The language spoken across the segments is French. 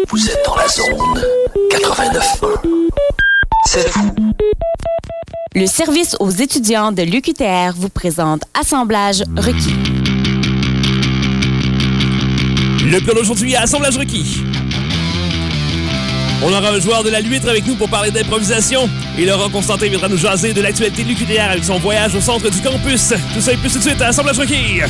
Vous êtes dans la zone 89.1. C'est fou. Le service aux étudiants de l'UQTR vous présente Assemblage requis. Le plan d'aujourd'hui, Assemblage requis. On aura un joueur de la Luître avec nous pour parler d'improvisation. Et Laurent Constantin viendra nous jaser de l'actualité de l'UQTR avec son voyage au centre du campus. Tout ça et plus tout de suite à Assemblage requis.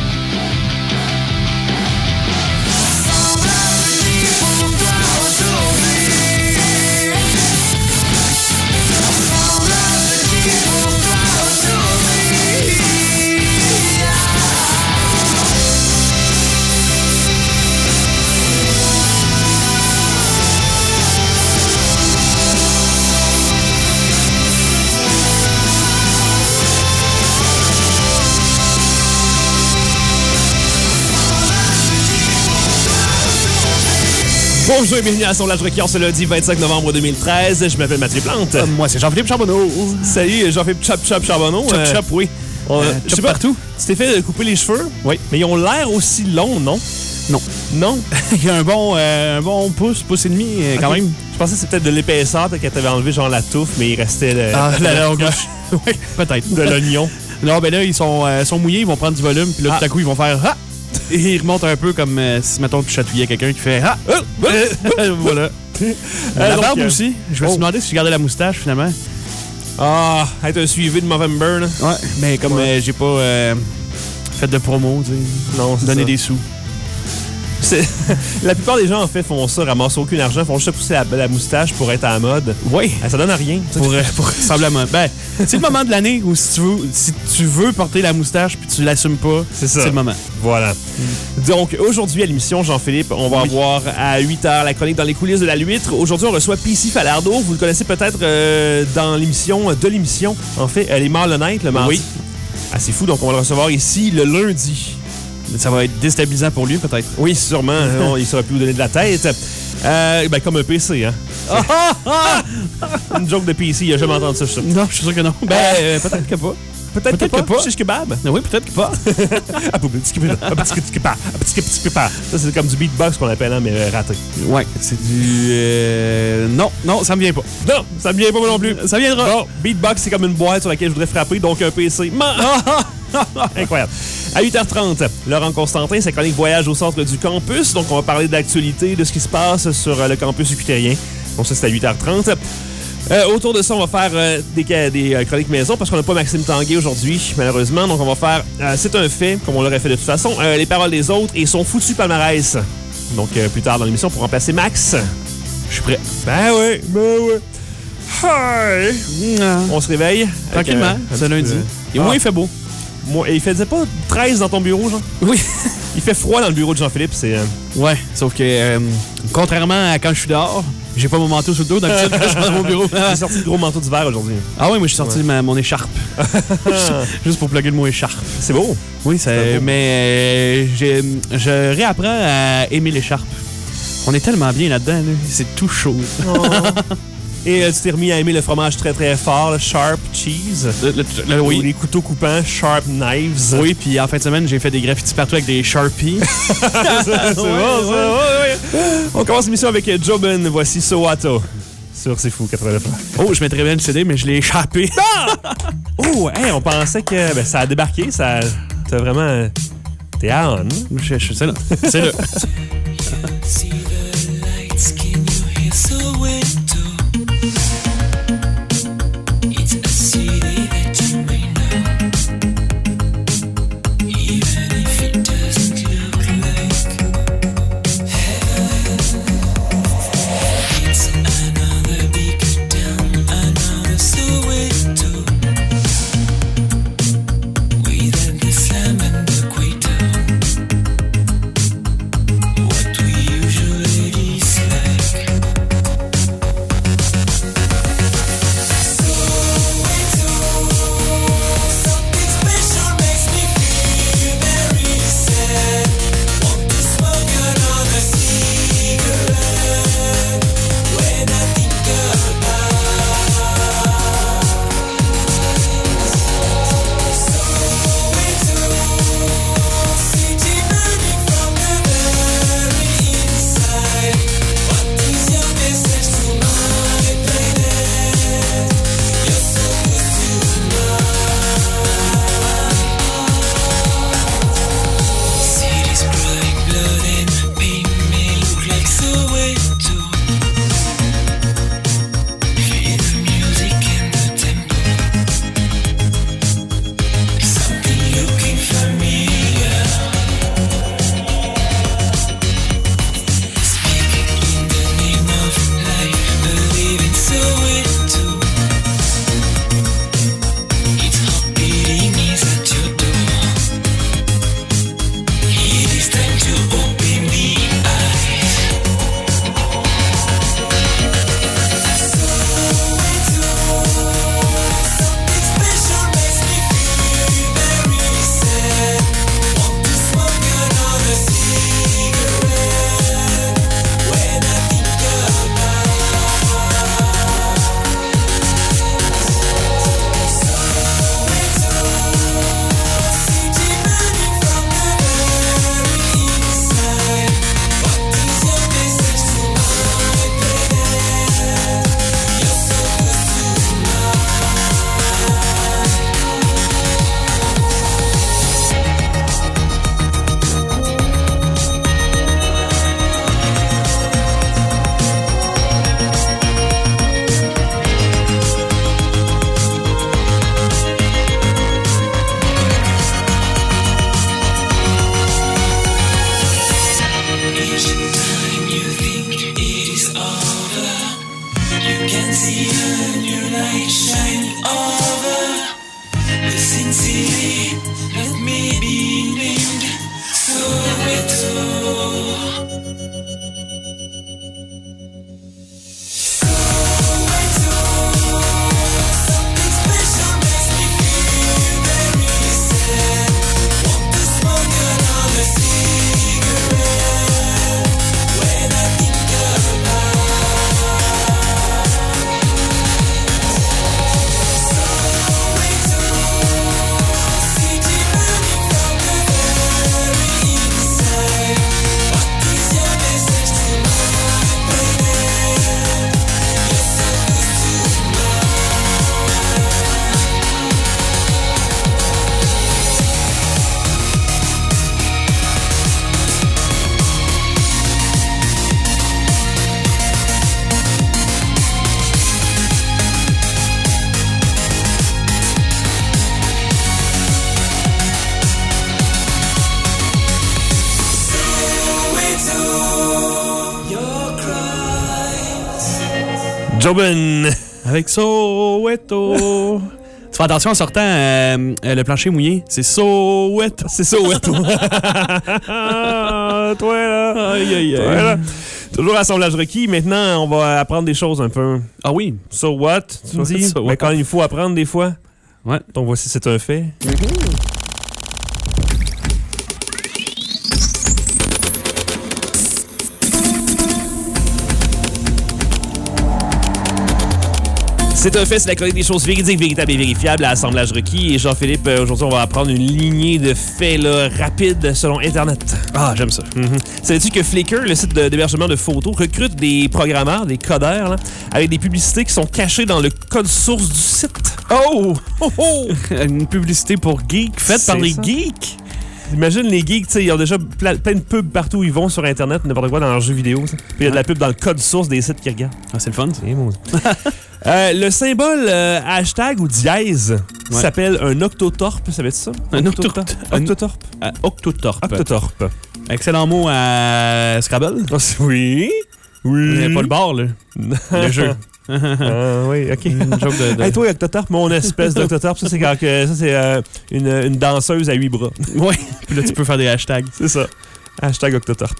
Bonjour et bienvenue à Assemblage requis ce lundi 25 novembre 2013. Je m'appelle Mathieu Plante. Moi, c'est Jean-Philippe Charbonneau. Salut, Jean-Philippe Chop Charbonneau. Chop, oui. Je sais pas, partout. Tu t'es fait couper les cheveux? Oui. Mais ils ont l'air aussi longs, non? Non. Non? Il y a un bon pouce et demi, quand même. Je pensais que c'était peut-être de l'épaisseur, qu'elle t'avait enlevé genre la touffe, mais il restait la longueur. Oui, peut-être. De l'oignon. Non, ben là, ils sont mouillés, ils vont prendre du volume, puis là, tout à coup, ils vont faire « Ah! » Et ils remontent un peu comme si, mettons, tu chatouillais quelqu'un qui fait « Ah! » Voilà. La barbe aussi. Je me suis demandé si je gardais la moustache, finalement. Ah, être un suivi de Movember, là. Ouais, mais comme j'ai pas fait de promo, tu sais. Non, c'est donner ça. des sous. La plupart des gens, en fait, font ça, ramassent aucun argent, font juste pousser la moustache pour être à la mode. Oui. Ça donne à rien. Pour ressembler à moi. Ben, c'est le moment de l'année où si tu veux porter la moustache puis tu l'assumes pas, c'est le moment. Voilà. Donc, aujourd'hui, à l'émission, Jean-Philippe, on va avoir à 8h la chronique dans les coulisses de la Luître. Aujourd'hui, on reçoit PC Falardeau. Vous le connaissez peut-être dans l'émission, en fait, Les Morts l'Honnête, le mardi. Oui. Ah, c'est fou, donc on va le recevoir ici le lundi. Ça va être déstabilisant pour lui, peut-être. Oui, sûrement. Il saurait plus vous donner de la tête. Ben, comme un PC, hein. Une joke de PC, il a jamais entendu ça, je suis sûr. Non, je suis sûr que non. Ben, peut-être que pas. Peut-être que pas. Shish kebab? Oui, peut-être que pas. Ça, c'est comme du beatbox qu'on appelle, hein, mais raté. Ouais, c'est du... Non, ça me vient pas. Non, ça me vient pas non plus. Ça viendra. Bon, beatbox, c'est comme une boîte sur laquelle je voudrais frapper, donc un PC. Incroyable. À 8h30, Laurent Constantin, sa chronique voyage au centre du campus. Donc, on va parler de l'actualité, de ce qui se passe sur le campus UQTRien. Donc, ça, c'est à 8h30. Autour de ça, on va faire des chroniques maison parce qu'on n'a pas Maxime Tanguay aujourd'hui, malheureusement. Donc, on va faire C'est un fait, comme on l'aurait fait de toute façon, les paroles des autres et son foutu palmarès. Donc, plus tard dans l'émission, pour remplacer Max. Je suis prêt. Ben oui. Hi! On se réveille. Tranquillement, c'est lundi. Et moi, il fait beau. Et il faisait pas 13 dans ton bureau, genre? Oui. Il fait froid dans le bureau de Jean-Philippe, c'est... Ouais, sauf que, contrairement à quand je suis dehors, j'ai pas mon manteau sur le dos d'habitude quand je suis dans mon bureau. J'ai sorti le gros manteau d'hiver aujourd'hui. Ah oui, moi, j'ai sorti mon écharpe. Juste pour plugger le mot écharpe. C'est beau. Oui, mais je réapprends à aimer l'écharpe. On est tellement bien là-dedans, là. C'est tout chaud. Et tu t'es remis à aimer le fromage très très fort, le Sharp Cheese. Oui. Les couteaux coupants, Sharp Knives. Oui, puis en fin de semaine, j'ai fait des graffitis partout avec des Sharpies. c'est bon, ça. On commence l'émission avec Jobin. Voici Sowato. Sur C'est Fou 89. Oh, je mettrais bien le CD, mais je l'ai échappé. Oh, hey, on pensait que ça a débarqué. T'as vraiment... T'es on. Je sais là. C'est là. Jobin. Avec Soweto. Tu fais attention en sortant le plancher mouillé. C'est Soweto. C'est Soweto. Toi, là. Aïe, aïe, Toi, aïe. là. Toujours assemblage requis. Maintenant, on va apprendre des choses un peu. Ah oui. So what? Tu me dis? So what? Mais quand il faut apprendre des fois. Ouais. Donc voici, c'est un fait. C'est un fait, c'est la chronique des choses véridiques, véritables et vérifiables à Assemblage requis. Et Jean-Philippe, aujourd'hui, on va apprendre une lignée de faits là, rapides selon Internet. Ah, j'aime ça. Savais-tu que Flickr, le site d'hébergement de photos, recrute des programmeurs, des codeurs, là, avec des publicités qui sont cachées dans le code source du site? Oh! Une publicité pour geeks faite par les ça. geeks. Imagine les geeks, tu sais, ils ont déjà plein de pubs partout où ils vont sur Internet, n'importe quoi dans leurs jeux vidéo. Puis il y a de la pub dans le code source des sites qu'ils regardent. Ah, c'est le fun. C'est maudit. Le symbole hashtag ou dièse s'appelle un octotorp, savais-tu ça? Un octotorp. Octotorp. Octotorp. Octotorp. Excellent mot à Scrabble. Oui. Il n'y a pas le bar, là. Le jeu. Oui, OK. Une joke de... Hey, toi, Octotorp, mon espèce d'Octotorp, ça, c'est quand une danseuse à 8 bras. Oui. Puis là, tu peux faire des hashtags. C'est ça. Hashtag Octotorp.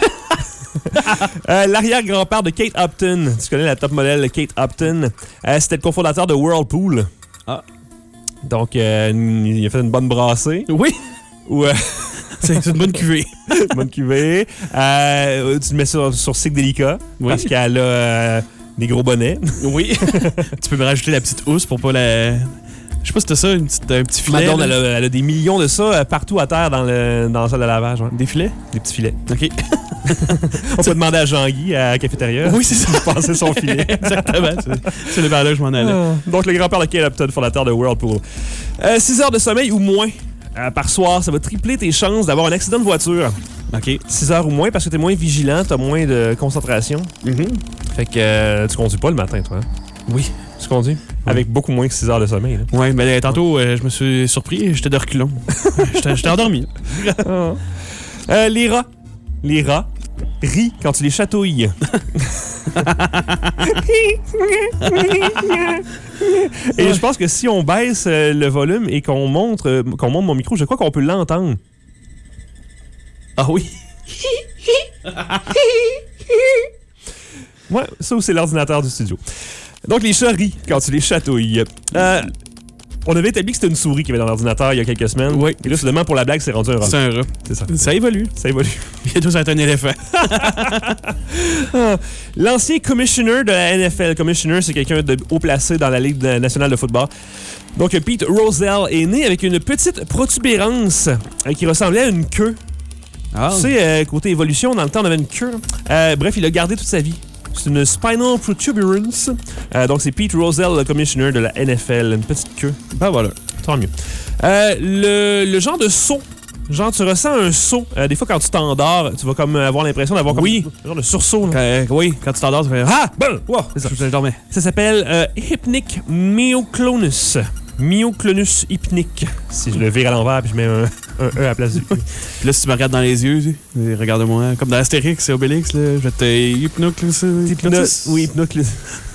L'arrière-grand-père de Kate Upton. Tu connais la top modèle Kate Upton. C'était le cofondateur de Whirlpool. Ah. Donc, il a fait une bonne brassée. Oui. Ou... C'est une bonne cuvée. bonne cuvée. Tu le mets sur Cyc Delica. Oui. Parce qu'elle a des gros bonnets. Oui. Tu peux me rajouter la petite housse pour pas la... Je sais pas si c'était ça, un petit filet. Madone, elle a des millions de ça partout à terre dans la salle de lavage. Ouais. Des filets? Des petits filets. OK. On peut demander à Jean-Guy à la cafétéria. Oui, c'est ça. De passer son filet. Exactement. C'est le vers là que je m'en allais. Donc, le grand-père de Kate Upton, fondateur de Whirlpool. 6 heures de sommeil ou moins par soir, ça va tripler tes chances d'avoir un accident de voiture. OK. 6 heures ou moins parce que t'es moins vigilant, t'as moins de concentration. Fait que tu conduis pas le matin, toi. Hein? Oui. Tu conduis? Avec beaucoup moins que 6 heures de sommeil. Là. Oui, mais tantôt, je me suis surpris, j'étais de reculons. J'étais endormi. Les rats. Les rats rient quand tu les chatouilles. Et je pense que si on baisse le volume et qu'on monte mon micro, je crois qu'on peut l'entendre. Ah oui? Ouais, ça c'est l'ordinateur du studio. Donc les chats rient quand tu les chatouilles. On avait établi que c'était une souris qui avait dans l'ordinateur il y a quelques semaines. Oui. Et là, soudainement, pour la blague, c'est rendu un rat. C'est un rat. C'est ça. Ça évolue. Ça évolue. Bientôt, ça va être un éléphant. L'ancien commissioner de la NFL. Commissioner, c'est quelqu'un de haut placé dans la Ligue nationale de football. Donc, Pete Rozelle est né avec une petite protubérance qui ressemblait à une queue. Ah. Tu sais, côté évolution, dans le temps, on avait une queue. Bref, il l'a gardé toute sa vie. C'est une spinal protuberance. Donc, c'est Pete Rozelle, le commissioner de la NFL. Une petite queue. Ben voilà, tant mieux. Le genre de saut. Genre, tu ressens un saut. Des fois, quand tu t'endors, tu vas comme avoir l'impression d'avoir comme un genre de sursaut. Oui, quand tu t'endors, tu fais... Ah! Bon! Wow, c'est ça. Je dormais. Ça s'appelle Hypnic myoclonus. Myoclonus hypnique. Si je le vire à l'envers puis je mets un E à la place du U. Puis là, si tu me regardes dans les yeux, regarde-moi, comme dans Astérix et Obélix, là, je vais te hypnoclus. Oui, hypnoclus.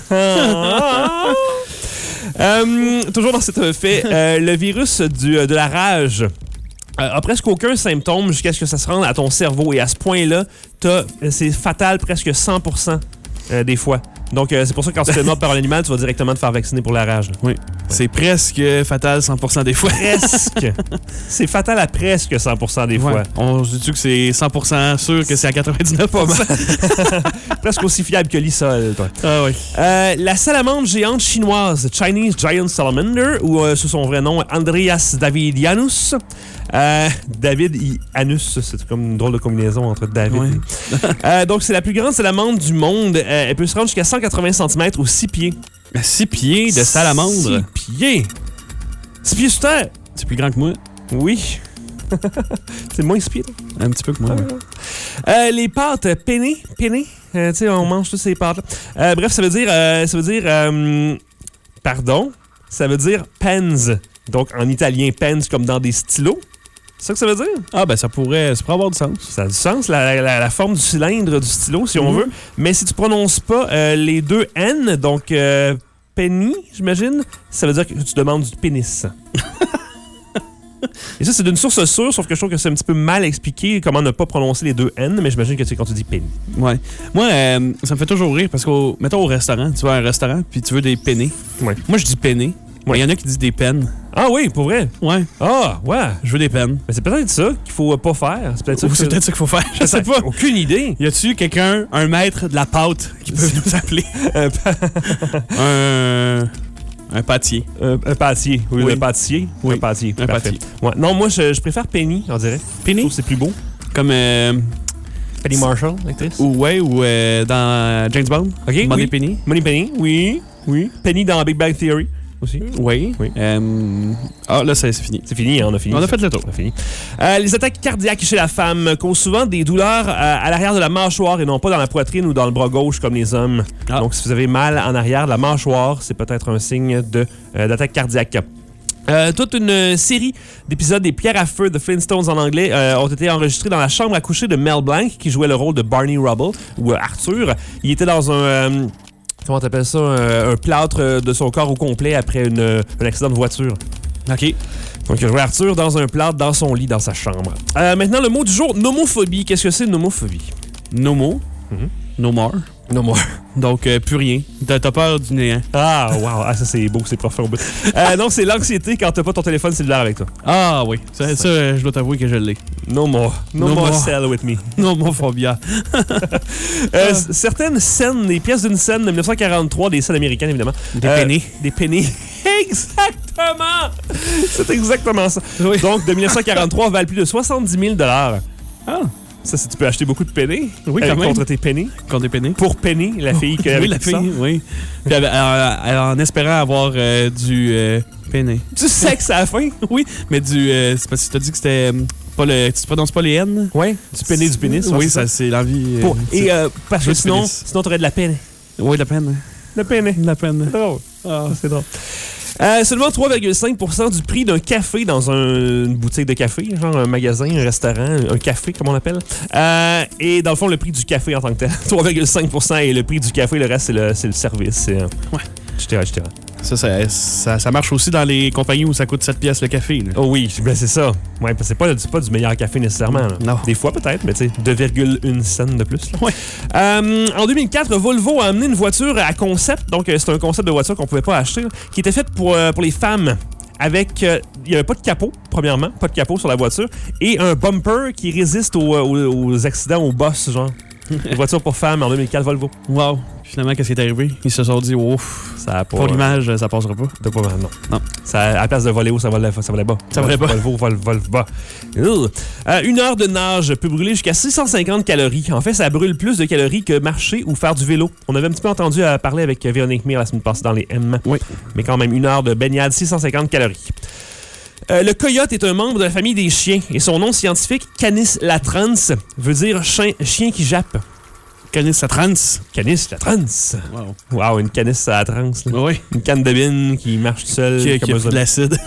Toujours dans cet fait, le virus de la rage a presque aucun symptôme jusqu'à ce que ça se rende à ton cerveau. Et à ce point-là, c'est fatal presque 100% des fois. Donc, c'est pour ça que quand tu te fais mordre par un animal, tu vas directement te faire vacciner pour la rage. Oui. C'est presque fatal 100% des fois. Presque. C'est fatal à presque 100% des fois. On se dit que c'est 100% sûr que c'est à 99%. Presque aussi fiable que l'isol. Ah oui. La salamandre géante chinoise, Chinese Giant Salamander, ou sous son vrai nom, Andreas Davidianus. David Anus, c'est comme une drôle de combinaison entre David et... donc, c'est la plus grande salamandre du monde. Elle peut se rendre jusqu'à 180 cm ou 6 pieds. 6 pieds de salamandre? 6 pieds? 6 pieds sur terre? C'est plus grand que moi. Oui. C'est moins 6 pieds, toi? Un petit peu que moi, les pâtes pennées. Tu sais, on mange toutes ces pâtes-là. Bref, ça veut dire pardon, ça veut dire pens. Donc, en italien, pens comme dans des stylos. C'est ça que ça veut dire? Ah, ben ça pourrait avoir du sens. Ça a du sens, la forme du cylindre du stylo, si on veut. Mais si tu prononces pas les deux N, donc penny, j'imagine, ça veut dire que tu demandes du pénis. Et ça, c'est d'une source sûre, sauf que je trouve que c'est un petit peu mal expliqué comment ne pas prononcer les deux N, mais j'imagine que c'est quand tu dis penny. Ouais. Moi, ça me fait toujours rire parce mettons au restaurant, tu vas à un restaurant puis tu veux des penny. Ouais. Moi, je dis penny. Il y en a qui disent des pennes. Ah oui, pour vrai? Ouais. Ah, ouais. Je veux des pennes. Mais c'est peut-être ça qu'il faut pas faire. C'est peut-être ça, c'est peut-être ça qu'il faut faire. Je sais pas. Aucune idée. Y a-tu quelqu'un, un maître de la pâte, qui peut nous appeler? Un pâtissier. Un pâtissier. Oui, un pâtissier. Oui. Un pâtissier. Un pâtissier. Ouais. Non, moi, je préfère Penny, on dirait. Penny? Je trouve que c'est plus beau. Comme... Penny Marshall, l'actrice. ou dans James Bond. OK, Money oui. Penny. Money Penny, oui. Oui. Penny dans Big Bang Theory aussi. Oui. Là, c'est fini. C'est fini, on a fini. On a fait le tour. On a fini. Les attaques cardiaques chez la femme causent souvent des douleurs à l'arrière de la mâchoire et non pas dans la poitrine ou dans le bras gauche comme les hommes. Ah. Donc, si vous avez mal en arrière de la mâchoire, c'est peut-être un signe d'attaque cardiaque. Toute une série d'épisodes des Pierres à feu de Flintstones en anglais ont été enregistrés dans la chambre à coucher de Mel Blanc, qui jouait le rôle de Barney Rubble, ou Arthur. Il était dans un... comment t'appelles ça? Un plâtre de son corps au complet après un accident de voiture. OK. Donc, il a joué Arthur dans un plâtre, dans son lit, dans sa chambre. Maintenant, le mot du jour, nomophobie. Qu'est-ce que c'est, nomophobie? Nomo. No more. No more. Donc, plus rien. T'as peur du néant. Ah, wow. Ah, ça, c'est beau, c'est profond. Donc, c'est l'anxiété quand t'as pas ton téléphone cellulaire avec toi. Ah, oui. Ça, je dois t'avouer que je l'ai. No more. No more cell with me. No more phobia. Certaines scènes, des pièces d'une scène de 1943, des scènes américaines, évidemment. Des pennies. Des pennies. Exactement! C'est exactement ça. Oui. Donc, de 1943, valent plus de 70 000 $. Ah. Ça, c'est tu peux acheter beaucoup de pennies. Oui, quand même. Contre tes pennies. Contre des pennies. Pour Penny, la fille que oui, la fille, oui. Puis en espérant avoir du penny. Du sexe à la fin? Oui, mais c'est parce que tu t'as dit que c'était pas le... Tu prononces pas les N? Oui, du penny, du pénis. Oui, ça, c'est l'envie... Et parce que sinon, t'aurais de la peine. Oui, de la peine. La peine. De la peine. C'est drôle. Ah, c'est drôle. Seulement 3,5% du prix d'un café dans une boutique de café, genre un magasin, un restaurant, un café, comme on appelle. Et dans le fond, le prix du café en tant que tel. 3,5% est le prix du café, le reste, c'est le service. Ouais. etc. Ça marche aussi dans les compagnies où ça coûte 7 piastres le café. Là. Oh oui, ben c'est ça. Ouais, parce que c'est pas du meilleur café nécessairement. Là. Non. Des fois peut-être, mais tu sais, 2,1 cents de plus. Là. Ouais. En 2004, Volvo a amené une voiture à concept. Donc, c'est un concept de voiture qu'on pouvait pas acheter, là, qui était faite pour les femmes. Avec, il n'y avait pas de capot, premièrement, pas de capot sur la voiture, et un bumper qui résiste aux accidents, aux bosses, genre. Une voiture pour femmes en 2004, Volvo. Wow. Finalement, qu'est-ce qui est arrivé? Ils se sont dit, ouf, ça a pas, pour l'image, ça passera pas. Non. Ça, à la place de voler haut, ça volait bas. Ça volait bas. Volvo, vol bas. Une heure de nage peut brûler jusqu'à 650 calories. En fait, ça brûle plus de calories que marcher ou faire du vélo. On avait un petit peu entendu parler avec Véronique Mir la semaine passée dans les M. Oui. Mais quand même, une heure de baignade, 650 calories. Le coyote est un membre de la famille des chiens et son nom scientifique, Canis latrans, veut dire chien qui jappe. Canis latrans. Canis latrans. Wow, une canis à la trans. Oui. Une canne de bine qui marche tout seul. Qui a de l'acide.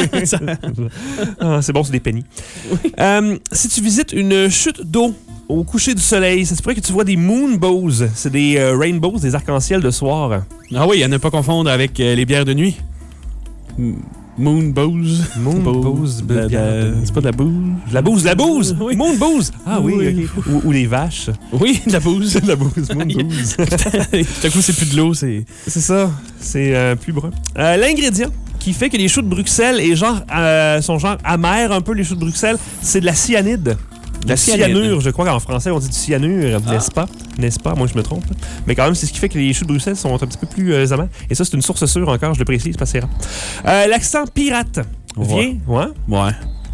C'est bon, c'est des pennies. Oui. Si tu visites une chute d'eau au coucher du soleil, ça se pourrait que tu vois des moonbows. C'est des rainbows, des arcs-en-ciel de soir. Ah oui, à ne pas confondre avec les bières de nuit. Moonbows. C'est pas de la bouse. La bouse. Oui. Moonbows. Ah oui, oui. Okay. Ou les vaches. Oui, de la bouse. La bouse, moonbows. Tout à coup, c'est plus de l'eau, c'est ça. C'est plus brun. L'ingrédient qui fait que les choux de Bruxelles sont genre amers un peu, les choux de Bruxelles, c'est de la cyanide. La cyanure, je crois qu'en français, on dit du cyanure, n'est-ce pas? N'est-ce pas? Moi, je me trompe. Mais quand même, c'est ce qui fait que les choux de Bruxelles sont un petit peu plus amers. Et ça, c'est une source sûre encore, je le précise, parce que c'est rare. L'accent pirate vient... Ouais.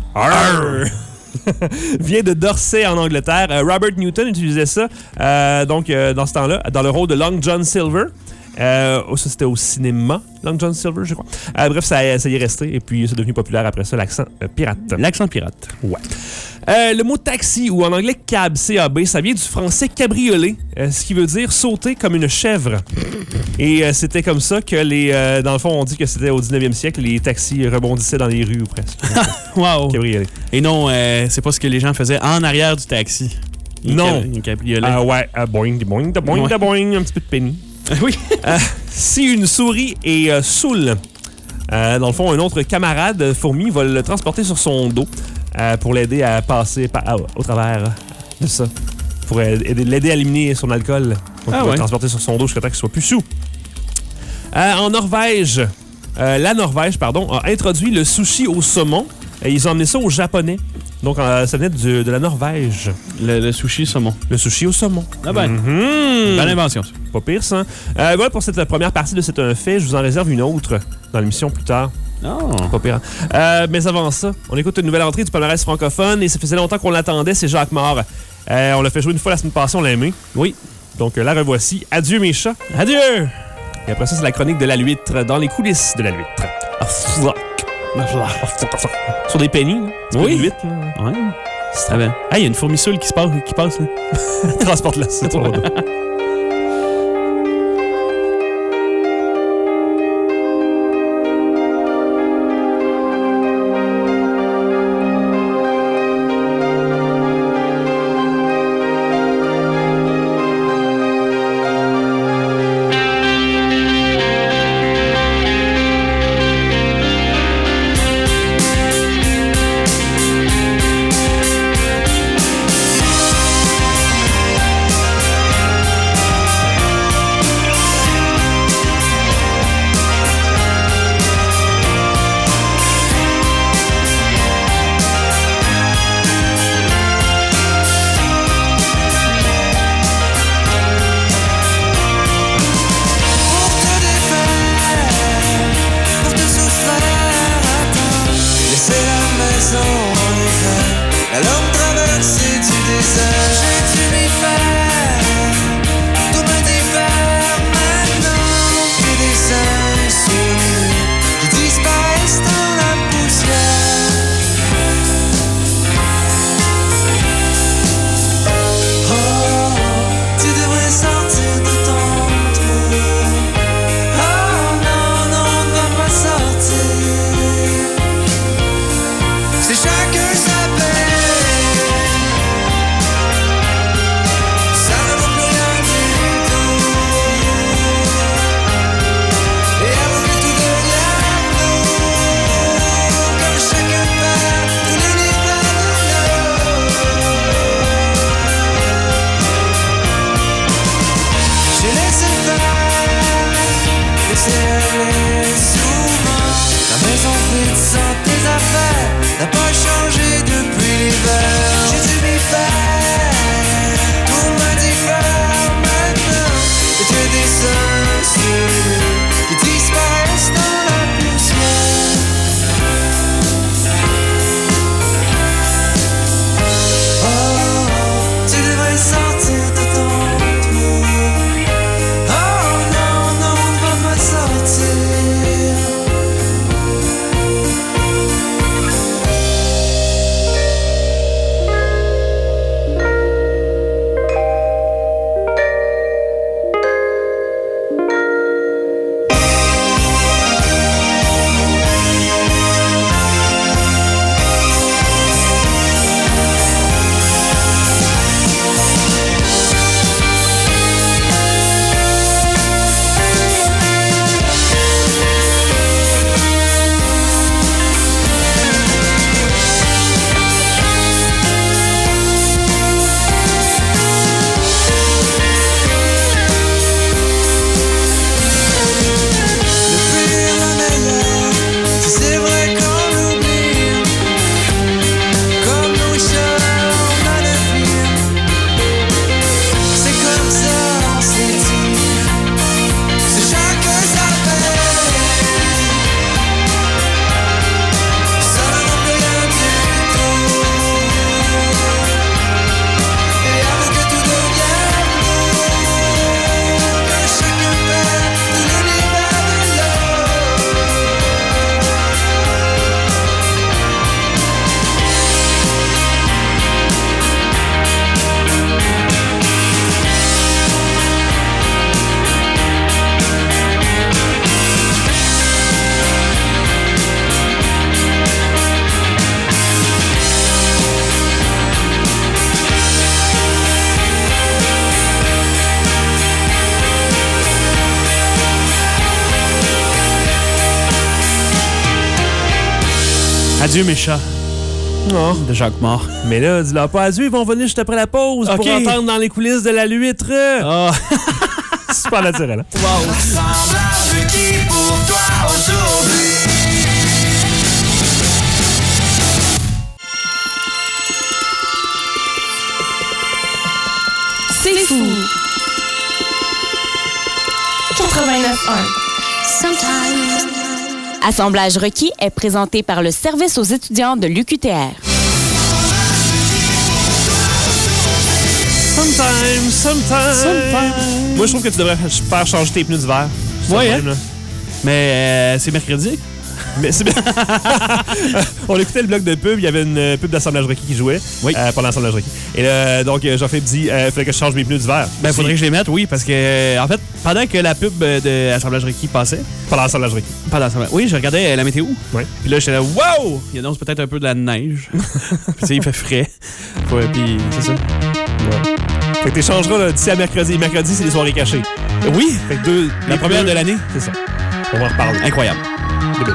vient de Dorset, en Angleterre. Robert Newton utilisait ça, dans ce temps-là, dans le rôle de Long John Silver. Ça, c'était au cinéma, Long John Silver, je crois. Bref, ça y est resté, et puis c'est devenu populaire après ça, l'accent pirate. L'accent pirate. Ouais. Le mot taxi, ou en anglais cab, C-A-B, ça vient du français cabriolet, ce qui veut dire sauter comme une chèvre. Et c'était comme ça que dans le fond, on dit que c'était au 19e siècle, les taxis rebondissaient dans les rues ou presque. Wow! Cabriolet. Et non, c'est pas ce que les gens faisaient en arrière du taxi. Non. Un cabriolet. Ouais, boing, boing, boing, Ouais. boing, un petit peu de penny. Oui. Si une souris est saoule, dans le fond, un autre camarade fourmi va le transporter sur son dos pour l'aider à passer au travers de ça. Pour l'aider à éliminer son alcool. Donc, il va le transporter sur son dos jusqu'à temps qu'il soit plus sous. En Norvège, la Norvège, a introduit le sushi au saumon. Et ils ont emmené ça aux Japonais. Donc, ça venait de la Norvège. Le sushi saumon. Le sushi au saumon. Ah ben, bonne invention, ça. Pas pire, ça. Voilà pour cette première partie de C'est un fait. Je vous en réserve une autre dans l'émission plus tard. Oh. Pas pire. Mais avant ça, on écoute une nouvelle entrée du palmarès francophone et ça faisait longtemps qu'on l'attendait, c'est Jacques Mort. On l'a fait jouer une fois la semaine passée, on l'a aimé. Oui. Donc la revoici. Adieu mes chats. Adieu! Et après ça, c'est la chronique de la l'huître, dans les coulisses de la l'huître. Sur des pennies, là. Oui. De l'huître, là. Ouais. C'est très bien. Ah, il y a une fourmissoule qui passe là. Transporte-la, c'est ton dos. Adieu, mes chats. Non. De Jacques Mort. Mais là, dis-leur pas adieu, ils vont venir juste après la pause pour entendre dans les coulisses de la l'huître. Ah. Super naturel, hein? Wow. Assemblage qui pour toi aujourd'hui? C'est fou. 89.1. Sometimes. Assemblage requis est présenté par le service aux étudiants de l'UQTR. Sometimes. Moi, je trouve que tu devrais faire changer tes pneus d'hiver. Ouais, hein? Mais c'est mercredi. Mais c'est bien. On écoutait le bloc de pub, il y avait une pub d'assemblage requis qui jouait. Oui. Pendant l'assemblage requis. Et là, donc, Jean-Philippe dit il fallait que je change mes pneus d'hiver. Ben, faudrait que je les mette, oui, parce que, en fait, pendant que la pub de Assemblage requis passait. Pendant l'assemblage requis. Oui, je regardais la météo. Oui. Puis là, j'étais là, wow! Il annonce peut-être un peu de la neige. Puis, tu sais, il fait frais. Ouais, puis, c'est ça. Ouais. Fait que tu échangeras d'ici à mercredi. Mercredi, c'est les soirées cachées. Oui! Fait que La première de l'année. C'est ça. On va en reparler. Incroyable. Débile.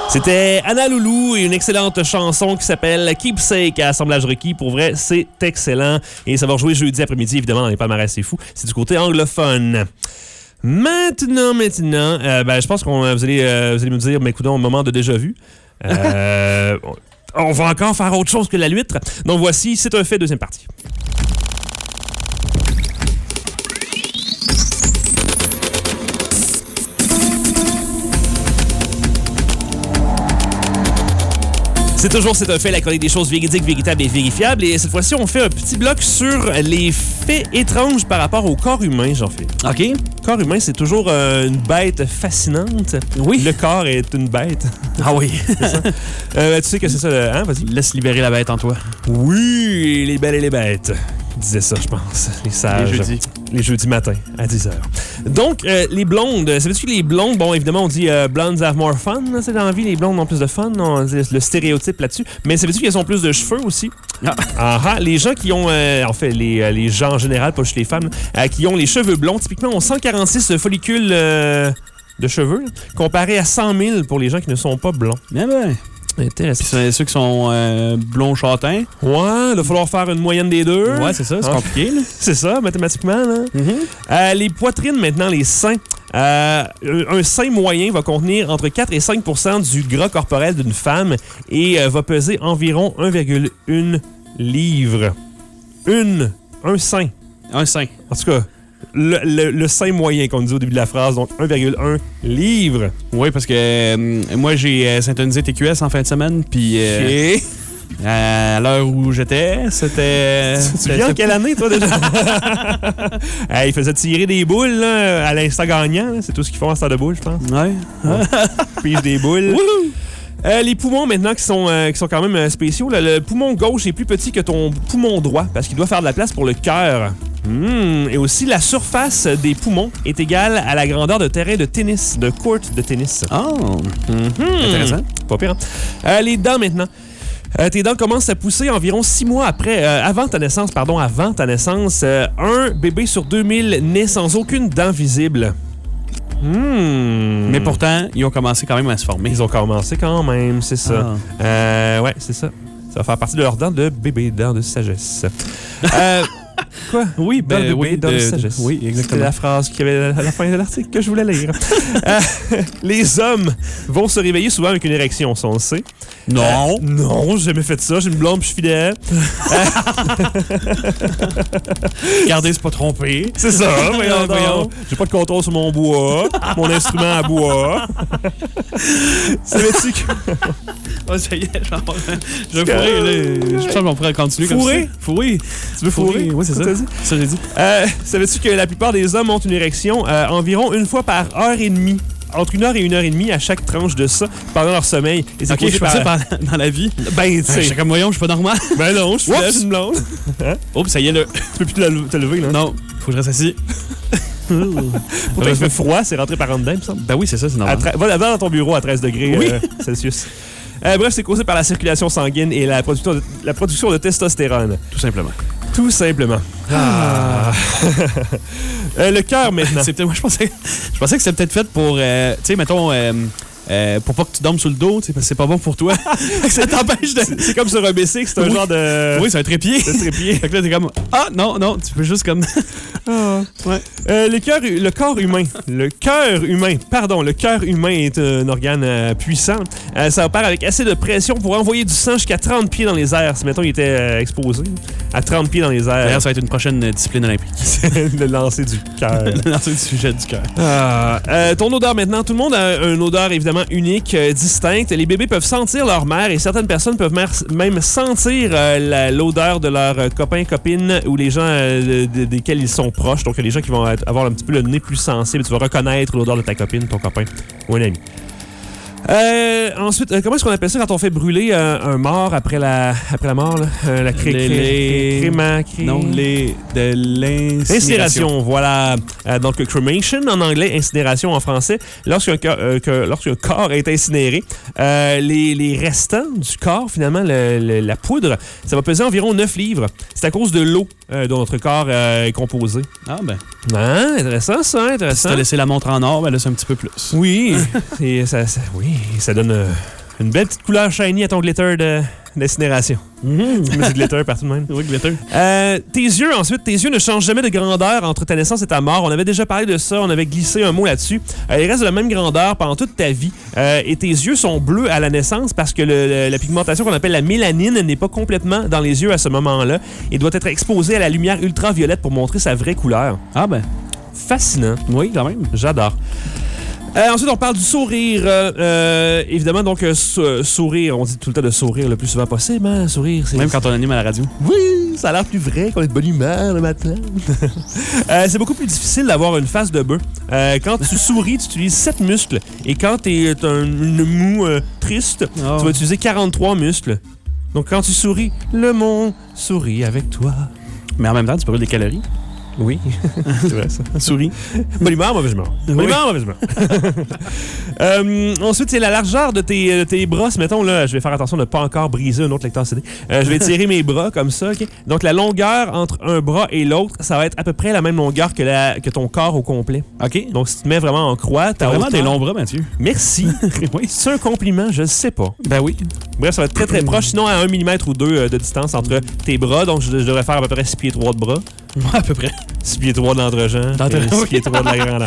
C'était Anna Loulou et une excellente chanson qui s'appelle Keepsake à Assemblage requis. Pour vrai, c'est excellent. Et ça va rejouer jeudi après-midi, évidemment, dans les palmarès, c'est fou. C'est du côté anglophone. Maintenant, je pense que vous allez me dire, mais écoutez, au moment de déjà vu. On va encore faire autre chose que la l'huître. Donc voici, c'est un fait, deuxième partie. C'est un fait, la chronique des choses véridiques, véritables et vérifiables. Et cette fois-ci, on fait un petit bloc sur les faits étranges par rapport au corps humain, j'en fais. OK. Le corps humain, c'est toujours une bête fascinante. Oui. Le corps est une bête. Ah oui. C'est ça. Tu sais que c'est ça, hein? Vas-y. Laisse libérer la bête en toi. Oui, les belles et les bêtes. Ils disaient ça, je pense. Les sages. Les jeudis matins, à 10h. Donc, les blondes. Savais-tu que les blondes, bon, évidemment, on dit blondes have more fun. Là, c'est dans la vie, les blondes ont plus de fun. On dit le stéréotype là-dessus. Mais savais-tu qu'elles ont plus de cheveux aussi? Les gens qui ont, les gens en général, pas juste les femmes, qui ont les cheveux blonds, typiquement, ont 146 follicules de cheveux, comparé à 100 000 pour les gens qui ne sont pas blonds. Bien, ben. Intéressant. Puis c'est ceux qui sont blonds châtains. Ouais, il va falloir faire une moyenne des deux. Ouais, c'est ça, c'est compliqué. Là. C'est ça, mathématiquement. Là. Mm-hmm. Les poitrines, maintenant, les seins. Un sein moyen va contenir entre 4 et 5 % du gras corporel d'une femme et va peser environ 1,1 livre. Un sein. Un sein. En tout cas, le sein moyen qu'on dit au début de la phrase, donc 1,1 livre. Oui, parce que moi, j'ai syntonisé TQS en fin de semaine, puis à l'heure où j'étais, c'était... Tu viens en quelle année, toi, déjà? Il faisait tirer des boules là, à l'instant gagnant. Là. C'est tout ce qu'ils font en stade de boules, je pense. Ouais. Pige des boules. Les poumons, maintenant, qui sont quand même spéciaux. Là. Le poumon gauche est plus petit que ton poumon droit parce qu'il doit faire de la place pour le cœur. Et aussi, la surface des poumons est égale à la grandeur de terrain de tennis, de court de tennis. Oh! Intéressant. Pas pire, hein? Les dents, maintenant. Tes dents commencent à pousser environ 6 mois avant ta naissance. Un bébé sur 2000 naît sans aucune dent visible. Mais pourtant, ils ont commencé quand même à se former. Ils ont commencé quand même, c'est ça. Ouais, c'est ça. Ça va faire partie de leurs dents de bébé, dents de sagesse. Quoi? Oui, dents de bébé, dents de sagesse. Oui, exactement. C'était la phrase qu'il y avait à la fin de l'article que je voulais lire. Les hommes vont se réveiller souvent avec une érection, ça on le sait. Non. Non, j'ai jamais fait ça. J'ai une blonde puis je suis fidèle. Regardez, c'est pas trompé. C'est ça, voyons. J'ai pas de contrôle sur mon bois, mon instrument à bois. Savais-tu que... Oh, ça y est, genre... Je vais fourrer, là. Je pense qu'on pourrait continuer fourrer? Comme ça. Fourrer? Tu veux fourrer? Oui, c'est ça. Ça, j'ai dit. Savais-tu que la plupart des hommes ont une érection environ une fois par heure et demie? Entre 1 heure et 1 heure et demie à chaque tranche de ça pendant leur sommeil. Et c'est je pensais dans la vie. Ben, tu sais. J'étais comme, voyons, je suis pas normal. Ben non, je suis une blonde. Hein? Oh, ça y est, là. Tu peux plus te lever, là. Non, faut que je reste assis. Pourtant, il fait froid, c'est rentré par en dedans, il me semble. Ben oui, c'est ça, c'est normal. Va dans ton bureau à 13 degrés Celsius. Bref, c'est causé par la circulation sanguine et la production de testostérone. Tout simplement. Tout simplement. Le cœur, maintenant. Moi, je pensais que c'était peut-être fait pour, tu sais, mettons, pour pas que tu dormes sur le dos, parce que c'est pas bon pour toi. Ça t'empêche de... C'est comme sur un BC, c'est un genre de... Oui, c'est un trépied. C'est un trépied. Fait que là, t'es comme, non, tu peux juste comme... Ouais. Le corps humain. Le cœur humain est un organe puissant. Ça opère avec assez de pression pour envoyer du sang jusqu'à 30 pieds dans les airs. Si, mettons, il était exposé à 30 pieds dans les airs. D'ailleurs, ça va être une prochaine discipline olympique. Le lancer du cœur. Le lancer du sujet du cœur. Ton odeur, maintenant. Tout le monde a une odeur, évidemment, unique, distincte. Les bébés peuvent sentir leur mère et certaines personnes peuvent même sentir l'odeur de leurs copains, copines ou les gens desquels ils sont proches. Donc, les gens qui vont avoir un petit peu le nez plus sensible. Tu vas reconnaître l'odeur de ta copine, ton copain ou un ami. Ensuite, comment est-ce qu'on appelle ça quand on fait brûler un mort après la mort? Là? De l'incinération. Voilà. Donc, cremation en anglais, incinération en français. Lorsqu'un corps est incinéré, les restants du corps, finalement, la poudre, ça va peser environ 9 livres. C'est à cause de l'eau dont notre corps est composé. Ah ben. Intéressant ça, intéressant. Si t'as laissé la montre en or, ben là, c'est un petit peu plus. Oui. Et ça donne Une belle petite couleur shiny à ton glitter d'incinération. Tu mets du glitter partout de même. Oui, glitter. Tes yeux, ensuite, tes yeux ne changent jamais de grandeur entre ta naissance et ta mort. On avait déjà parlé de ça, on avait glissé un mot là-dessus. Ils restent de la même grandeur pendant toute ta vie. Et tes yeux sont bleus à la naissance parce que la pigmentation qu'on appelle la mélanine n'est pas complètement dans les yeux à ce moment-là et doit être exposée à la lumière ultraviolette pour montrer sa vraie couleur. Ah ben, Fascinant. oui, quand même. J'adore. Ensuite, on parle du sourire. Évidemment, donc, sourire, on dit tout le temps de sourire le plus souvent possible. Hein? Sourire, c'est... Même quand on anime à la radio. Oui, ça a l'air plus vrai qu'on est de bonne humeur le matin. C'est beaucoup plus difficile d'avoir une face de bœuf. Quand tu souris, tu utilises 7 muscles. Et quand t'es une moue triste, tu vas utiliser 43 muscles. Donc, quand tu souris, le monde sourit avec toi. Mais en même temps, tu brûles des calories. Oui, c'est vrai ça. Souris. Bonne humeur, mauvaise humeur. Bonne humeur, mauvaise humeur. Ensuite, c'est la largeur de tes bras. Mettons, là, je vais faire attention de ne pas encore briser un autre lecteur CD. Je vais tirer mes bras comme ça. Okay? Donc, la longueur entre un bras et l'autre, ça va être à peu près la même longueur que ton corps au complet. OK. Donc, si tu te mets vraiment en croix, t'as vraiment des longs bras, Mathieu. Merci. Oui, c'est un compliment, je ne sais pas. Ben oui. Bref, ça va être très très proche, sinon à 1 mm ou 2 de distance entre tes bras. Donc, je devrais faire à peu près 6 pieds 3 de bras. Ouais, à peu près. 6 pieds 3 de l'entre-gens. 6 pieds 3 de la grandeur.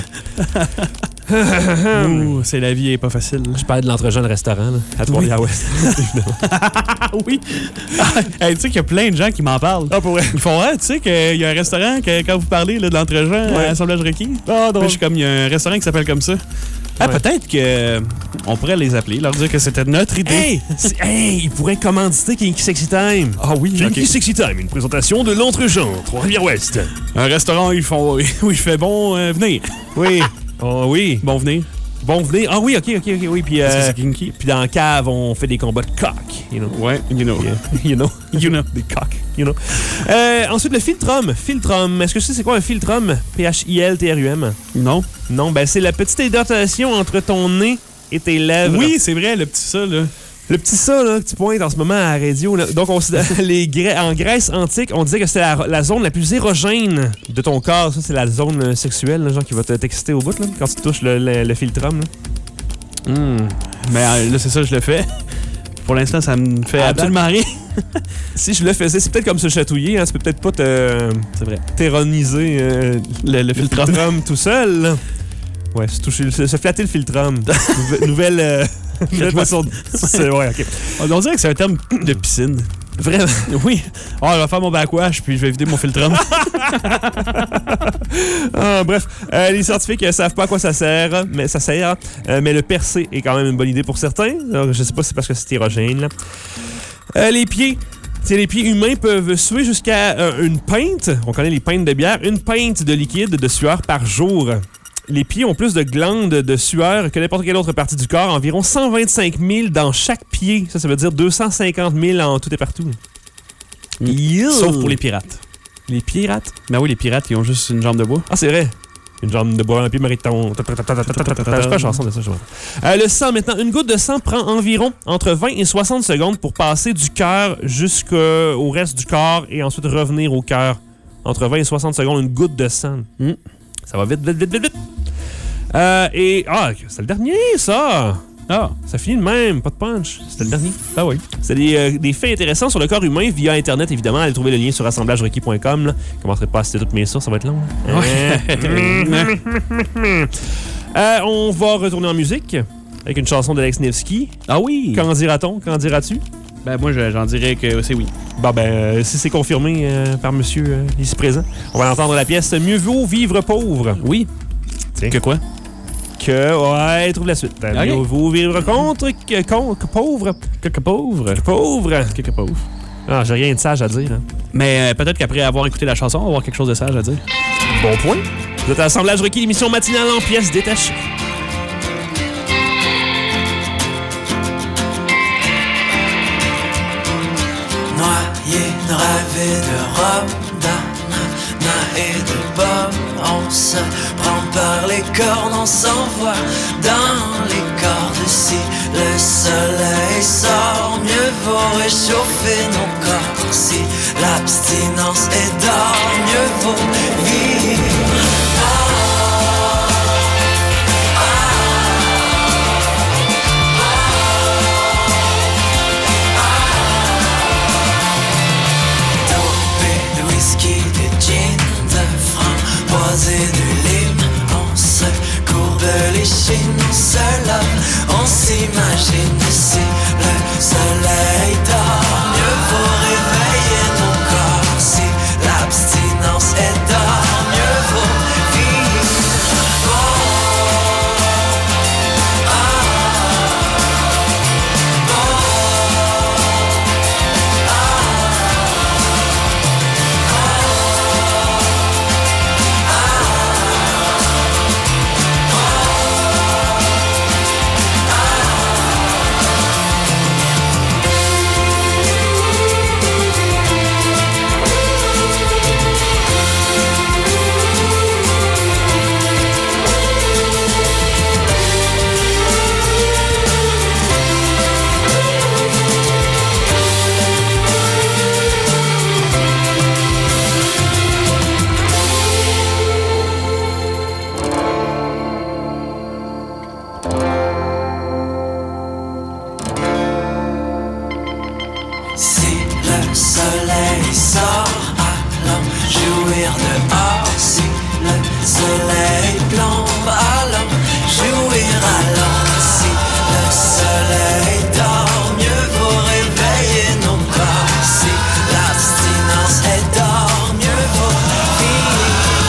C'est la vie est pas facile. Je parlais de l'entre-gens de restaurant là, à Trois-Rivières-Ouest. Oui. Hey, tu sais qu'il y a plein de gens qui m'en parlent. Ah, pour vrai? Ils font, tu sais qu'il y a un restaurant, quand vous parlez là, de l'entre-gens à Assemblage requis. Ah, drôle. Je suis comme, il y a un restaurant qui s'appelle comme ça. Ah, Ouais. peut-être qu'on pourrait les appeler, leur dire que c'était notre idée. Hey, ils pourraient commanditer Kinky Sexy Time. Ah oui, Kinky Sexy Time, une présentation de l'entre-gens, Trois-Rivières-Ouest. Un restaurant où il fait bon venir. Oui. Oh oui. Bon venir. Bon venir. Ah oui, ok, oui. Puis, Parce que c'est kinky. puis dans la cave, on fait des combats de coq. You know. Ouais, you know. You know. You know. Des coqs. You know. Ensuite, le filtrum. Filtrum. Est-ce que tu sais c'est quoi un filtrum? P-H-I-L-T-R-U-M. Non. Non, ben c'est la petite indentation entre ton nez et tes lèvres. Oui, c'est vrai, le petit ça, là. Le petit ça là, que tu pointes en ce moment à la radio. Là. Donc, en Grèce antique, on disait que c'était la zone la plus érogène de ton corps. Ça, c'est la zone sexuelle, là, genre qui va t'exciter au bout là, quand tu touches le filtrum. Là. Mais là, c'est ça, je le fais. Pour l'instant, ça me fait absolument rien. Si je le faisais, c'est peut-être comme se chatouiller. Hein, tu peux peut-être pas c'est vrai. t'éroniser Le filtrum tout seul. Là. Ouais, se flatter le filtrum. Nouvelle façon de... Ouais, OK. On dirait que c'est un terme de piscine. Vraiment? Oui. Oh, je vais faire mon backwash, puis je vais vider mon filtrum. Bref, les scientifiques ne savent pas à quoi ça sert, mais mais le percer est quand même une bonne idée pour certains. Alors, je sais pas si c'est parce que c'est érogène. Là. Les pieds. Les pieds humains peuvent suer jusqu'à une pinte. On connaît les pintes de bière. Une pinte de liquide de sueur par jour. Les pieds ont plus de glandes de sueur que n'importe quelle autre partie du corps. Environ 125 000 dans chaque pied. Ça veut dire 250 000 en tout et partout. Sauf pour les pirates. Les pirates? Ben oui, les pirates, ils ont juste une jambe de bois. Ah, c'est vrai. Une jambe de bois, un pied mariton. C'est pas la chanson de ça, je vois. Le sang, maintenant. Une goutte de sang prend environ entre 20 et 60 secondes pour passer du cœur jusqu'au reste du corps et ensuite revenir au cœur. Entre 20 et 60 secondes, une goutte de sang. Ça va vite. C'est le dernier, ça! Ah, ça finit de même, pas de punch. C'était le dernier. Ah oui. C'est des faits intéressants sur le corps humain via Internet, évidemment. Allez trouver le lien sur assemblagerequis.com. Je ne commencerai pas à citer toutes mes sources, ça va être long. On va retourner en musique avec une chanson d'Alex Nevsky. Ah oui! Qu'en dira-t-on? Qu'en diras-tu? Ben moi, j'en dirais que c'est oui. Bon, si c'est confirmé par monsieur ici présent, on va entendre la pièce « Mieux vaut vivre pauvre ». Oui. Tiens. Que quoi? Ouais, trouve la suite. Okay. Mieux vaut vivre pauvre. Que pauvre. Pauvre. Ah, j'ai rien de sage à dire. Hein. Mais peut-être qu'après avoir écouté la chanson, on va avoir quelque chose de sage à dire. Bon point. Vous êtes à Assemblage requis, l'émission matinale en pièces détachées. Noyé, rêvé de robe, d'Anna et de Bob. On se prend par les cornes, on s'envoie dans les cordes. Si le soleil sort, mieux vaut réchauffer nos corps. Si l'abstinence est d'or, mieux vaut vivre. jouir dehors si le soleil plombe. Allons jouir allons si le soleil dort. Mieux vaut réveiller nos corps si l'abstinence est d'or. Mieux vaut vivre.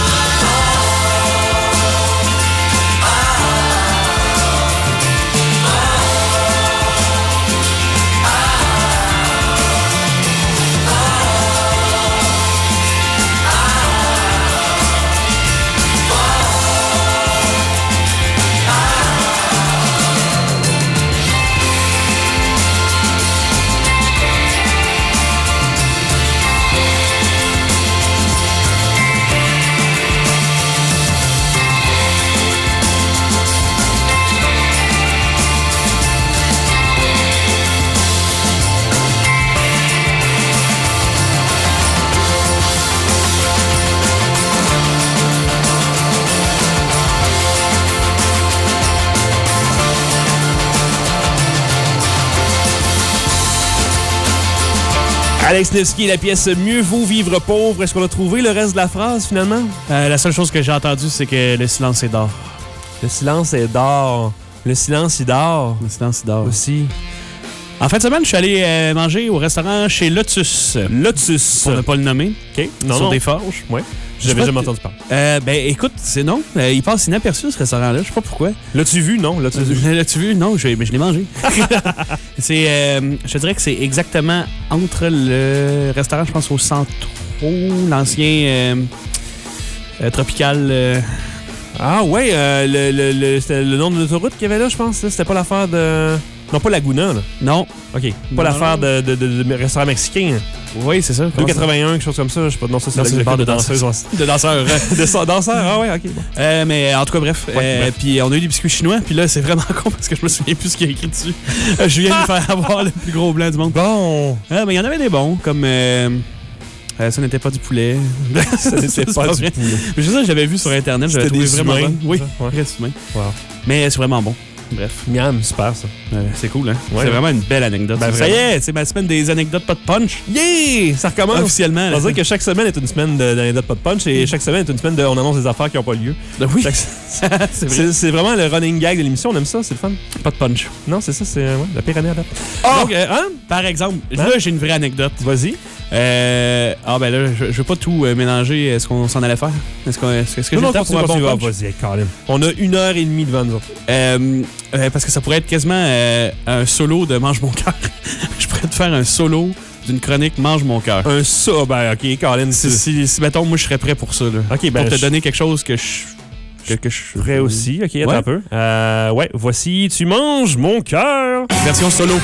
Alex Nevsky, la pièce « Mieux vaut vivre pauvre ». Est-ce qu'on a trouvé le reste de la phrase, finalement? La seule chose que j'ai entendue, c'est que le silence est d'or. Le silence est d'or. Le silence, il dort. Le silence est d'or. Aussi. En fin de semaine, je suis allé manger au restaurant chez Lotus. Lotus. Pour ne pas le nommer. OK. Non, sur non. des forges. Oui. J'avais jamais entendu parler. Ben, écoute, c'est non. Il passe inaperçu, ce restaurant-là. Je sais pas pourquoi. L'as-tu vu? Non. L'as-tu vu? L'as-tu vu? Non, mais je l'ai mangé. Je te dirais que c'est exactement entre le restaurant, je pense, au Centro, l'ancien Tropical. Ah, ouais. C'était le nom de l'autoroute qu'il y avait là, je pense. Là. C'était pas l'affaire de... Non, pas Laguna, là. Non. OK. Pas l'affaire de restaurant mexicain. Oui, c'est ça. 2,81, quelque chose comme ça. Je sais pas. Non, ça, c'est le bar de danseurs. De danseurs. De danseurs. Ah, ouais, OK. Bon. Mais en tout cas, bref. Puis on a eu des biscuits chinois. Puis là, c'est vraiment con parce que je me souviens plus ce qu'il y a écrit dessus. Je viens de me faire avoir le plus gros blanc du monde. Bon. Mais il y en avait des bons, comme... ça n'était pas du poulet. Ça n'était pas du poulet. Mais c'est ça que j'avais vu sur Internet. J'avais trouvé vraiment bon. Oui, reste humain. Wow. Mais c'est vraiment bon. Bref. Miam, super ça. C'est cool, hein? Ouais, c'est vraiment une belle anecdote. Ben, ça y est, c'est ma semaine des anecdotes pas de punch. Yeah! Ça recommence. Officiellement. On va dire que chaque semaine est une semaine d'anecdotes pas de punch et chaque semaine est une semaine on annonce des affaires qui n'ont pas lieu. Oui. C'est vraiment le running gag de l'émission. On aime ça, c'est le fun. Pas de punch. Non, c'est ça, c'est la pire année à date. Donc, par exemple, là, j'ai une vraie anecdote. Vas-y. Ben là, je veux pas tout mélanger. Est-ce qu'on s'en allait faire? Est-ce que j'ai le temps pour un bon punch? Vas-y, Colin. On a 1h30 devant nous autres. Parce que ça pourrait être quasiment un solo de Mange mon cœur. Je pourrais te faire un solo d'une chronique Mange mon cœur. Ben, OK, Colin. Si mettons, moi, je serais prêt pour ça. Là. OK, ben, pour te donner quelque chose que je suis prêt aussi. OK, attends un peu. Ouais, voici Tu manges mon cœur. Version solo.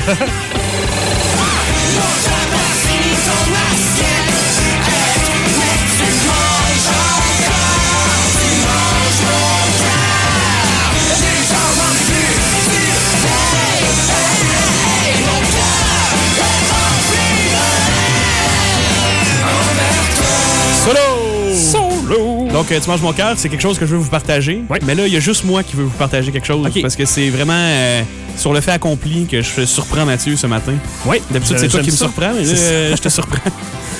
Solo! Donc, Tu manges mon cœur, c'est quelque chose que je veux vous partager. Oui. Mais là, il y a juste moi qui veux vous partager quelque chose. Okay. Parce que c'est vraiment sur le fait accompli que je surprends Mathieu ce matin. Oui. D'habitude, c'est toi qui me surprends, mais là, je te surprends.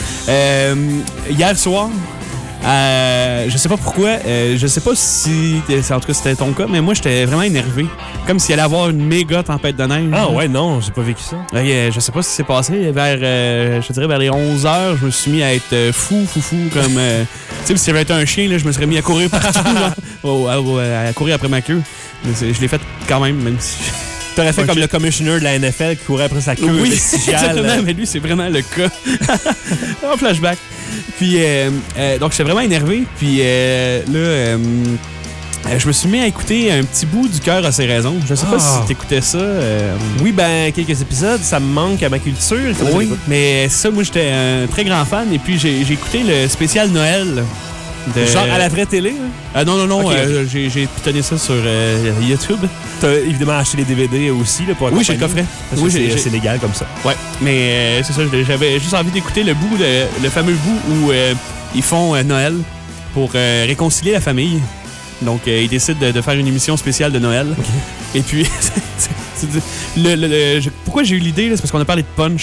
Hier soir, je sais pas pourquoi, je sais pas si en tout cas c'était ton cas, mais moi j'étais vraiment énervé. Comme s'il allait avoir une méga tempête de neige. Ah ouais, non, j'ai pas vécu ça. Je sais pas ce qui s'est passé. Vers, je te dirais vers les 11h, je me suis mis à être fou, comme... tu sais, si j'avais été un chien, là, je me serais mis à courir partout, à courir après ma queue. Je l'ai fait quand même si... T'aurais fait comme le commissioner de la NFL qui courait après sa queue. Oui, exactement, mais lui, c'est vraiment le cas. En flashback. Puis, donc, j'étais vraiment énervé. Puis là, je me suis mis à écouter un petit bout du Cœur a ses raisons. Je sais pas si t'écoutais ça. Oui, ben, quelques épisodes. Ça me manque à ma culture. Oui, mais ça, moi, j'étais un très grand fan. Et puis, j'ai écouté le spécial Noël. Genre à la vraie télé? Non. Okay. J'ai pitonné ça sur YouTube. T'as évidemment acheté les DVD aussi là, pour oui, j'ai le coffret. Oui, c'est légal comme ça. Ouais, mais c'est ça, j'avais juste envie d'écouter le fameux bout où ils font Noël pour réconcilier la famille. Donc, ils décident de faire une émission spéciale de Noël. Okay. Et puis, pourquoi j'ai eu l'idée, c'est parce qu'on a parlé de punch.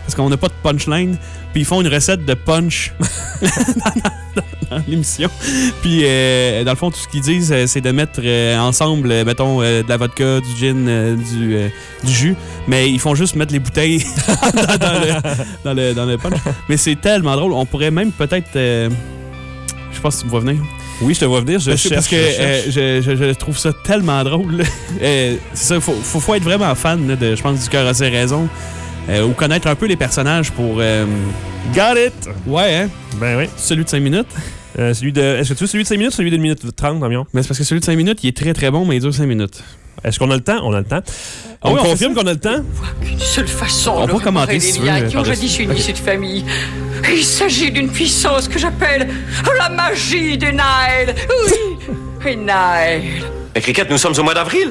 parce qu'on n'a pas de punchline. Puis ils font une recette de punch dans l'émission. Puis dans le fond, tout ce qu'ils disent, c'est de mettre ensemble, mettons, de la vodka, du gin, du jus. Mais ils font juste mettre les bouteilles dans le punch. Mais c'est tellement drôle. On pourrait même peut-être... je sais pas si tu me vois venir. Oui, je te vois venir. Parce que je trouve ça tellement drôle. C'est ça, faut être vraiment fan là, je pense, du Cœur a ses raisons. Ou connaître un peu les personnages pour... Got it! Ouais, hein? Ben oui. Celui de 5 minutes. Est-ce que tu veux celui de 5 minutes ou celui de 1 minute 30 environ? Mais c'est parce que celui de 5 minutes, il est très très bon, mais il dure 5 minutes. Est-ce qu'on a le temps? On a le temps. On oui, confirme qu'on a le temps? Une seule façon on de peut commenter réparer si les tu veux. liens qui ont jadis uni cette famille. Il s'agit d'une puissance que j'appelle la magie de Nile. Oui, Nile. Mais Cricket, nous sommes au mois d'avril.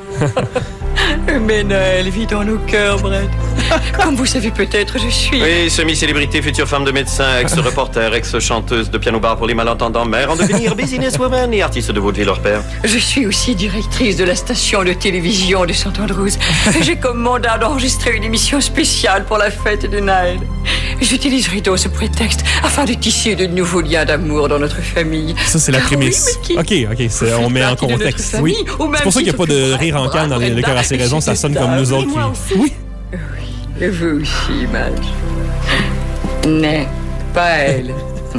Mais Nile vit dans nos cœurs, Brett. Comme vous savez peut-être, je suis... Oui, semi-célébrité, future femme de médecin, ex-reporter, ex-chanteuse de piano-bar pour les malentendants, mère en devenir, businesswoman et artiste de vaudeville hors pair. Je suis aussi directrice de la station de télévision de St. Andrews. J'ai comme mandat d'enregistrer une émission spéciale pour la fête de Nile. J'utiliserai donc ce prétexte afin de tisser de nouveaux liens d'amour dans notre famille. Ça, c'est la prémisse. Oui, OK, on met en contexte. Oui. C'est pour ça qu'il n'y a pas de rire en canne dans Le Cœur a ses raisons. Ça sonne comme nous autres. Oui. Et vous aussi, Madge. Mais pas elle.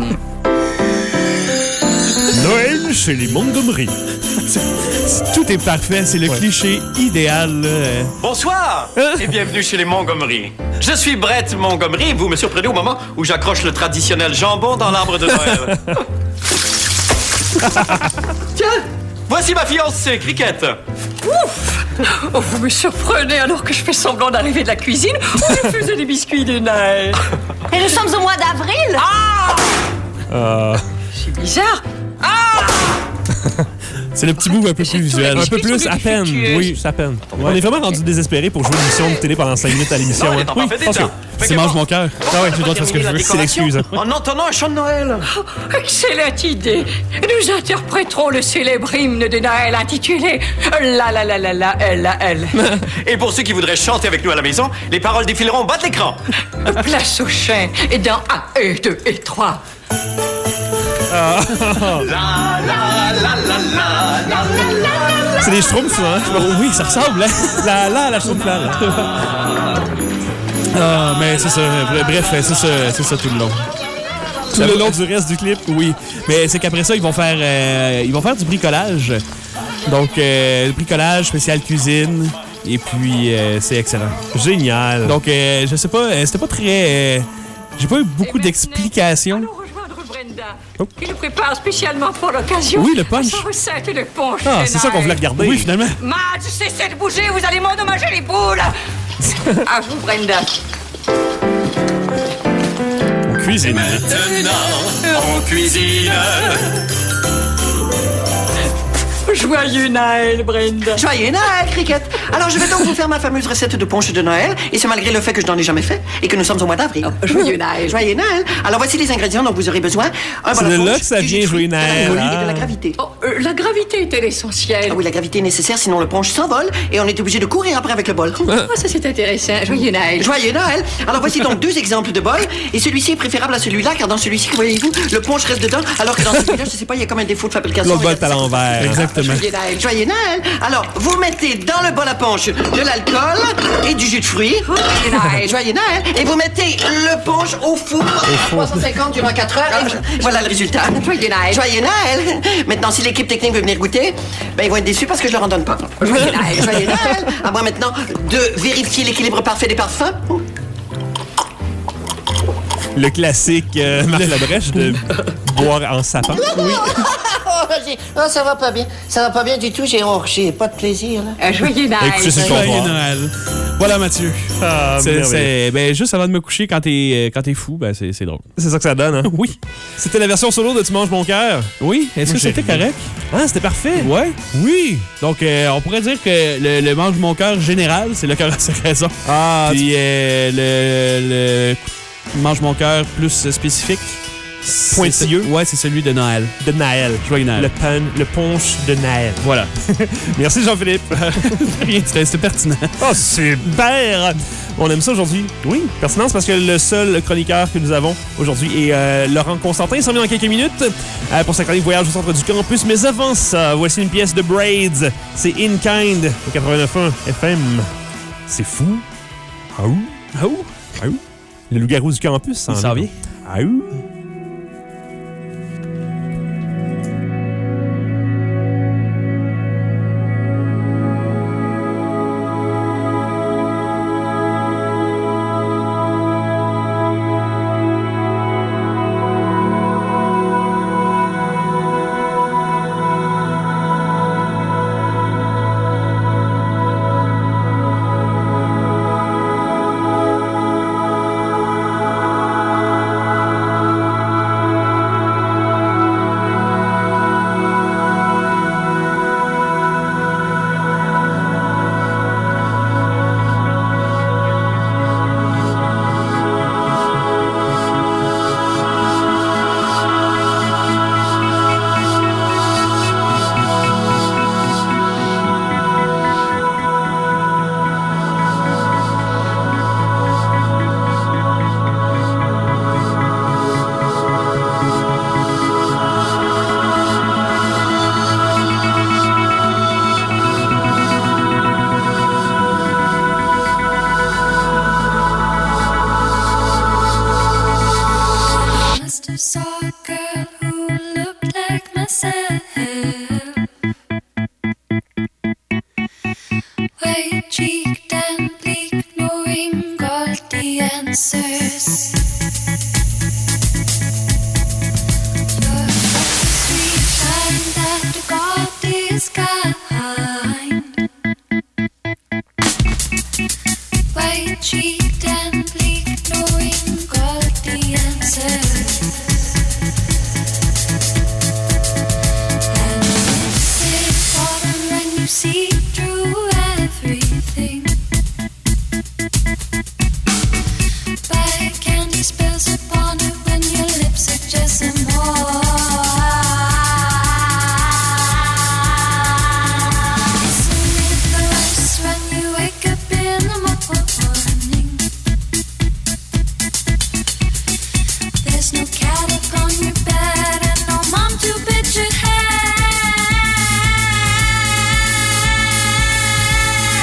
Noël chez les Montgomery. Tout est parfait. C'est le cliché idéal. Là. Bonsoir et bienvenue chez les Montgomery. Je suis Brett Montgomery et vous me surprenez au moment où j'accroche le traditionnel jambon dans l'arbre de Noël. Tiens, voici ma fiancée, Cricket. Ouf! Oh, vous me surprenez alors que je fais semblant d'arriver de la cuisine où je faisais des biscuits de Noël. Et nous sommes au mois d'avril. C'est bizarre. C'est le petit bout un peu plus visuel. Un peu plus, à peine. Oui, à peine. On est vraiment rendu désespérés pour jouer une émission de télé pendant 5 minutes à l'émission. Non, on est en parfait d'état. C'est mange mon cœur. Ah ouais, j'ai le droit de faire ce que je veux. C'est l'excuse. En entendant un chant de Noël. Excellente idée. Nous interpréterons le célèbre hymne de Noël intitulé La la la la la la elle. Et pour ceux qui voudraient chanter avec nous à la maison, les paroles défileront au bas de l'écran. Place au chien et dans 1 et 2 et 3. C'est des schtroumpfs, hein? Oui, ça ressemble, hein? La schtroumpf là. Mais c'est ça. Bref, c'est ça tout le long. Tout le long du reste du clip? Oui. Mais c'est qu'après ça, ils vont faire du bricolage. Donc, bricolage, spécial cuisine. Et puis, c'est excellent. Génial. Donc, je sais pas, c'était pas très... j'ai pas eu beaucoup d'explications. Allons rejoindre Brenda, qui nous prépare spécialement pour l'occasion. Oui, le punch. Sa recette de punch. Ah, de c'est ça qu'on voulait regarder. Oui, finalement. Madge, cessez de bouger, vous allez m'endommager les boules. À vous, Brenda. On cuisine. Maintenant, on cuisine. Joyeux Noël, Brenda. Joyeux Noël, Cricket. Alors, je vais donc vous faire ma fameuse recette de punch de Noël, et ce malgré le fait que je n'en ai jamais fait, et que nous sommes au mois d'avril. Joyeux Noël. Joyeux Noël. Alors, voici les ingrédients dont vous aurez besoin. Un C'est bol à de là punch, que ça du vient, jus de fruits, Joyeux Noël. de la folie et de Ah. la gravité. Oh, la gravité était l'essentiel. Ah oui, la gravité est nécessaire, sinon le punch s'envole, et on est obligé de courir après avec le bol. Oh, ça c'est intéressant. Joyeux Noël. Joyeux Noël. Alors, voici donc 2 exemples de bols, et celui-ci est préférable à celui-là, car dans celui-ci, voyez-vous, le punch reste dedans, alors que dans celui-là, je sais pas, il y a comme un défaut de fabrication. L'autre bol est à l'envers. Exactement. Joyeux Noël. Joyeux Noël. Alors, vous mettez dans le bol à punch de l'alcool et du jus de fruits. Joyeux Noël. Joyeux Noël. Et vous mettez le punch au four. 350 durant 4 heures. Et voilà le résultat. Joyeux Noël. Joyeux Noël. Maintenant, si l'équipe technique veut venir goûter, ben ils vont être déçus parce que je leur en donne pas. Joyeux Noël. Joyeux Noël. À moi maintenant de vérifier l'équilibre parfait des parfums. Le classique Marc Labrèche de boire en sapin. Oui. Oh, ça va pas bien. Ça va pas bien du tout. J'ai pas de plaisir, là. Joyeux Noël. Écoutez, c'est le Joyeux comptoir. Noël. Voilà, Mathieu. Ah, Ben, juste avant de me coucher, quand t'es fou, ben, c'est drôle. c'est ça que ça donne, hein? Oui. C'était la version solo de Tu manges mon cœur. Oui. Est-ce que Moi, j'ai c'était ri. correct? Ah, c'était parfait. Ouais. Oui. Donc, on pourrait dire que le mange mon cœur général, c'est le cœur à ses raisons. Ah, Puis le mange mon cœur plus spécifique, pointilleux. Ouais, c'est celui de Noël. De Naël. Joyeux Noël. Le punch de Naël. Voilà. Merci Jean-Philippe. Rien, c'était pertinent. Oh, super! On aime ça aujourd'hui. Oui, pertinence parce que le seul chroniqueur que nous avons aujourd'hui est Laurent Constantin. Il s'en vient dans quelques minutes pour sa chronique Voyage au centre du campus. Mais avant ça, voici une pièce de Braids. C'est In Kind au 89.1 FM. C'est fou. Aou. Aou. Aou. Le loup-garou du campus. Il s'en vient. Aou.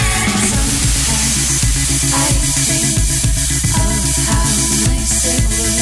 Sometimes I think of how nice it would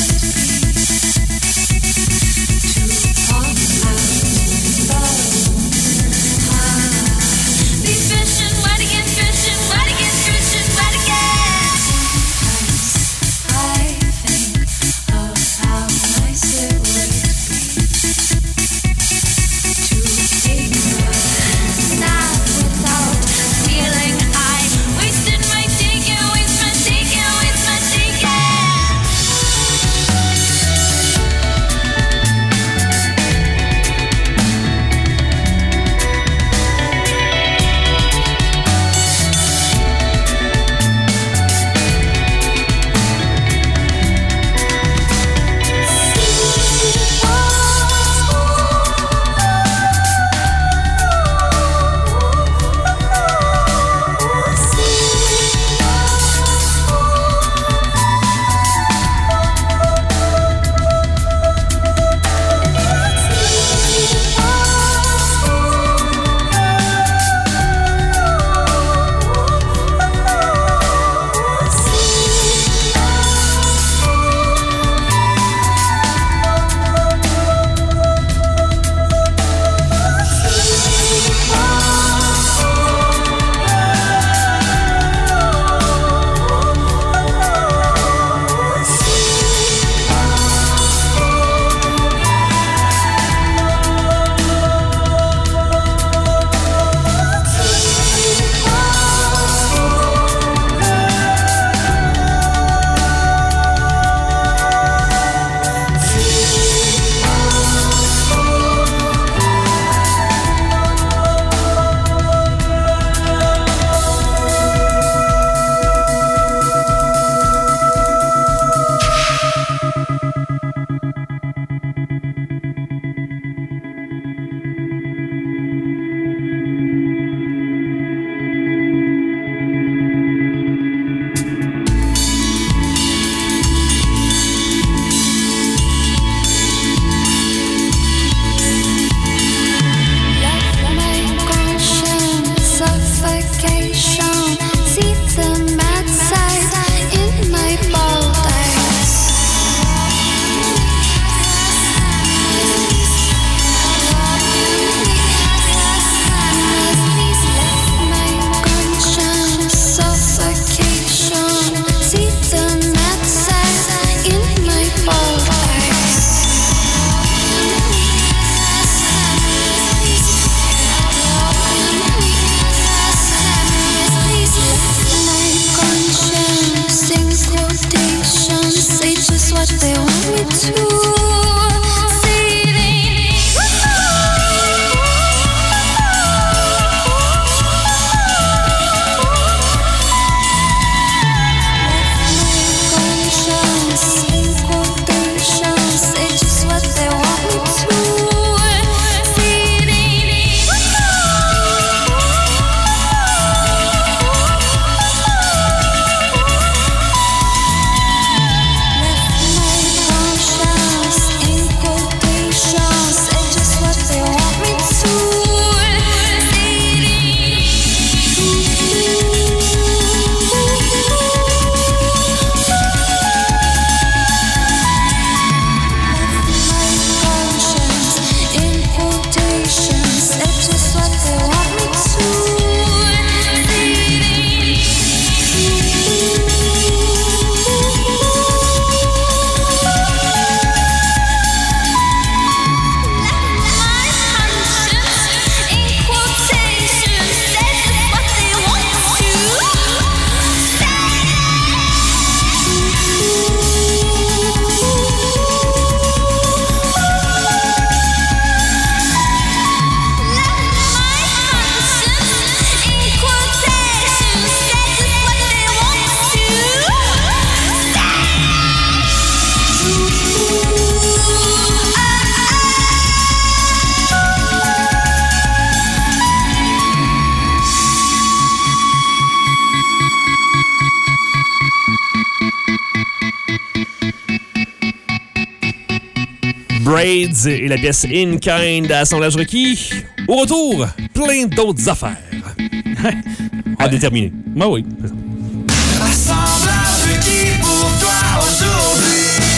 Braids et la pièce In Kind d'Assemblage Requis. Au retour, plein d'autres affaires. À déterminer. Ben oui. Assemblage requis pour toi aujourd'hui.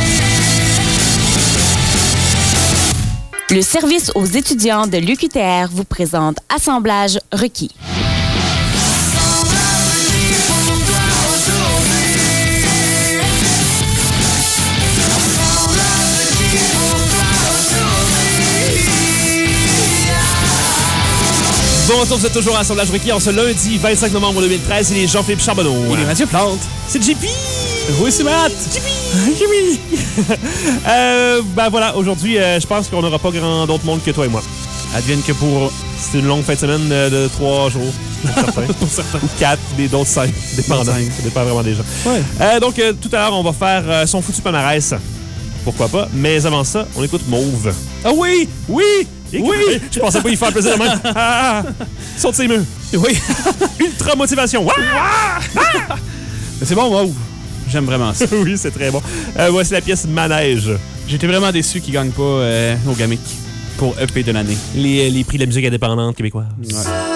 Le service aux étudiants de l'UQTR vous présente Assemblage requis. Bon retour, vous êtes toujours à Assemblage Requis en ce lundi 25 novembre 2013. Il est Jean-Philippe Charbonneau. Il est Mathieu Plante. C'est JP. Oui, c'est Matt. JP. Ben voilà, aujourd'hui, je pense qu'on n'aura pas grand d'autre monde que toi et moi. Advienne que pour... C'est une longue fin de semaine de 3 jours. Pour certains. Ou 4, d'autres 5. Dépendant. Ça dépend vraiment des gens. Ouais. Donc, tout à l'heure, on va faire son foutu palmarès. Pourquoi pas. Mais avant ça, on écoute Mauve. Ah oui! Oui! Oui! Je pensais pas y faire plaisir de même. Saute ses murs. Oui. Ultra motivation. C'est bon, Mauve. J'aime vraiment ça. Oui, c'est très bon. Voici la pièce Manège. J'étais vraiment déçu qu'ils gagnent pas au Gamic pour EP de l'année. Les prix de la musique indépendante québécoise. Ouais.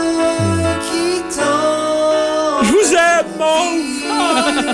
Je vous aime, Mauve!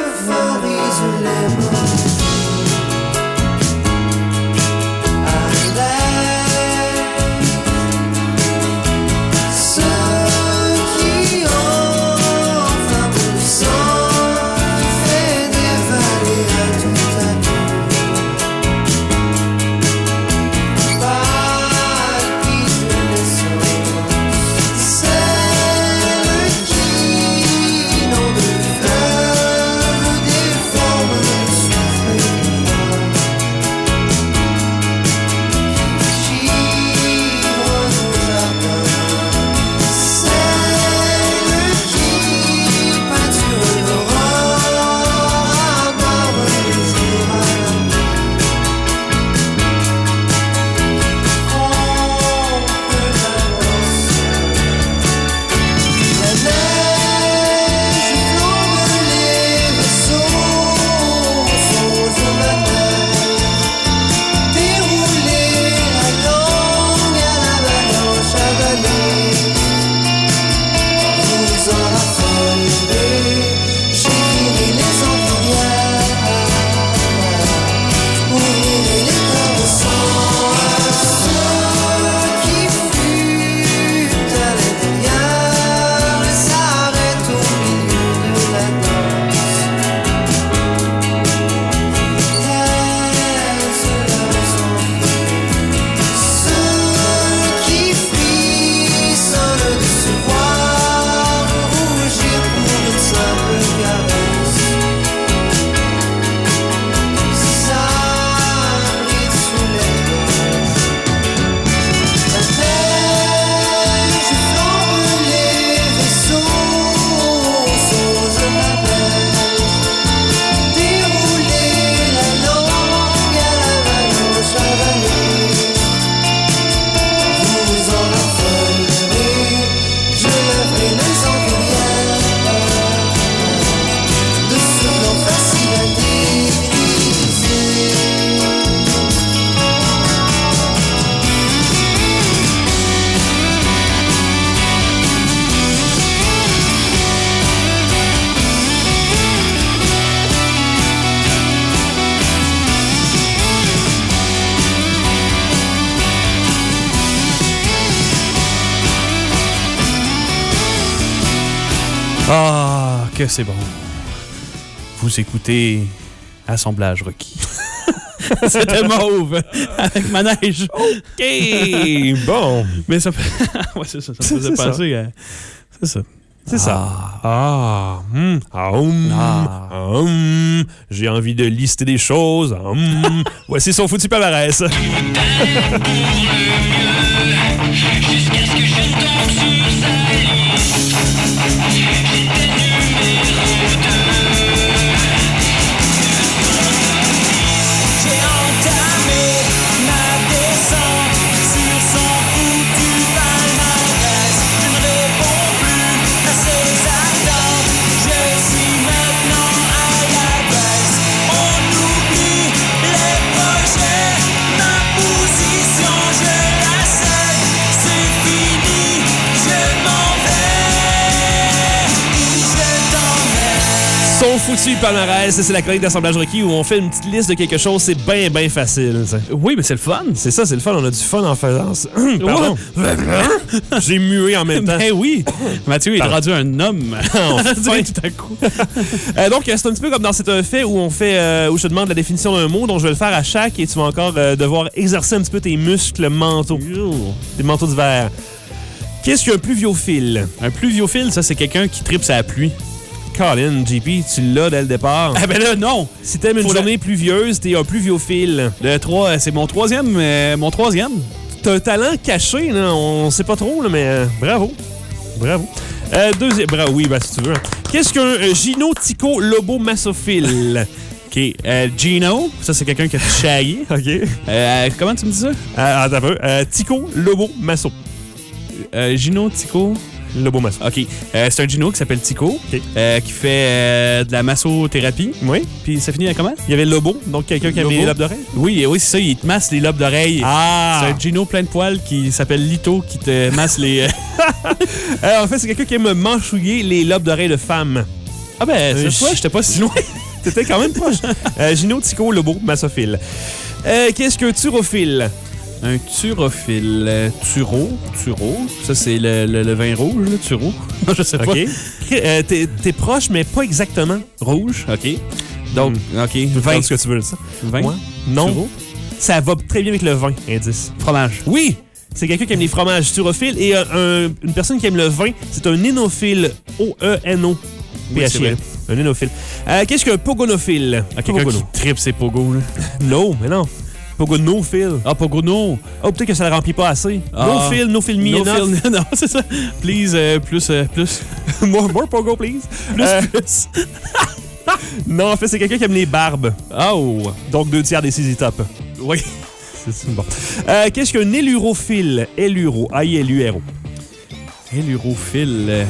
Ah, que c'est bon. Vous écoutez Assemblage Requis. C'était Mauve avec Manège. OK, bon. Mais ça, ouais, c'est ça, ça me faisait penser à... C'est ça. C'est ça. J'ai envie de lister des choses. Voici son foutu palmarès. Jusqu'à ce que je tombe sur sa liste. J'ai entamé ma descente sur son foutu palmarès. Je ne réponds plus à ses attentes. Je suis maintenant à la baisse. On oublie les projets. Merci, palmarès. C'est la chronique d'assemblage requis où on fait une petite liste de quelque chose. C'est bien facile. T'sais. Oui, mais c'est le fun. C'est ça, c'est le fun. On a du fun en faisant ça. Pardon. J'ai mué en même temps. Ben oui. Mathieu, il est rendu un homme. Enfin. Tout à coup. Donc, c'est un petit peu comme dans cet fait où on fait, où je te demande la définition d'un mot, donc je vais le faire à chaque et tu vas encore devoir exercer un petit peu tes muscles mentaux. Tes manteaux d'hiver. Qu'est-ce qu'un pluviophile? Un pluviophile, ça, c'est quelqu'un qui tripe sa pluie. Colin, JP, tu l'as dès le départ. Ah ben là, non! Si t'aimes une journée pluvieuse, t'es un pluviophile. Le 3, c'est mon troisième. T'as un talent caché, là. On sait pas trop, là, mais bravo. Bravo. Deuxième. Bravo, oui, ben, si tu veux. Qu'est-ce qu'un gynotico-lobo-massophile? OK. Gino, ça, c'est quelqu'un qui a chaillé. OK. Comment tu me dis ça? Attends un peu. Tico-lobo-masso. Gino, Tico, Lobo-masso. OK. C'est un Gino qui s'appelle Tico, qui fait de la massothérapie. Oui. Puis ça finit à comment? Il y avait Lobo, donc quelqu'un qui a mis les lobes d'oreille. Oui, c'est ça. Il te masse les lobes d'oreille. Ah! C'est un Gino plein de poils qui s'appelle Lito qui te masse les... en fait, c'est quelqu'un qui aime manchouiller les lobes d'oreille de femmes. Ah ben, cette fois, j'étais pas si loin. T'étais quand même proche. Gino, Tico, Lobo, massophile. Qu'est-ce qu'un turophile? Un turophile. Turo. Ça, c'est le vin rouge, le turo. Je sais pas. OK. T'es proche, mais pas exactement. Rouge. OK. Donc, OK. Vin. Ce que tu veux, ça. Vin. Ouais. Non. Turo. Ça va très bien avec le vin, indice. Fromage. Oui! C'est quelqu'un qui aime les fromages. Turophile. Et une personne qui aime le vin, c'est un énophile. O-E-N-O. Oui, un énophile. Qu'est-ce qu'un pogonophile? Quelqu'un qui tripe ses pogos, là. Non, mais non. Pogonophile. Ah, Pogono. Oh, peut-être que ça ne le remplit pas assez. No fill, no fill me enough. Non, c'est ça. Please, plus. more Pogo, please. Plus. Non, en fait, c'est quelqu'un qui aime les barbes. Oh. Donc, 2/3 des CZ Top. Oui. C'est bon. Qu'est-ce qu'un élurophile? Éluro. A-I-L-U-R-O. Élurophile.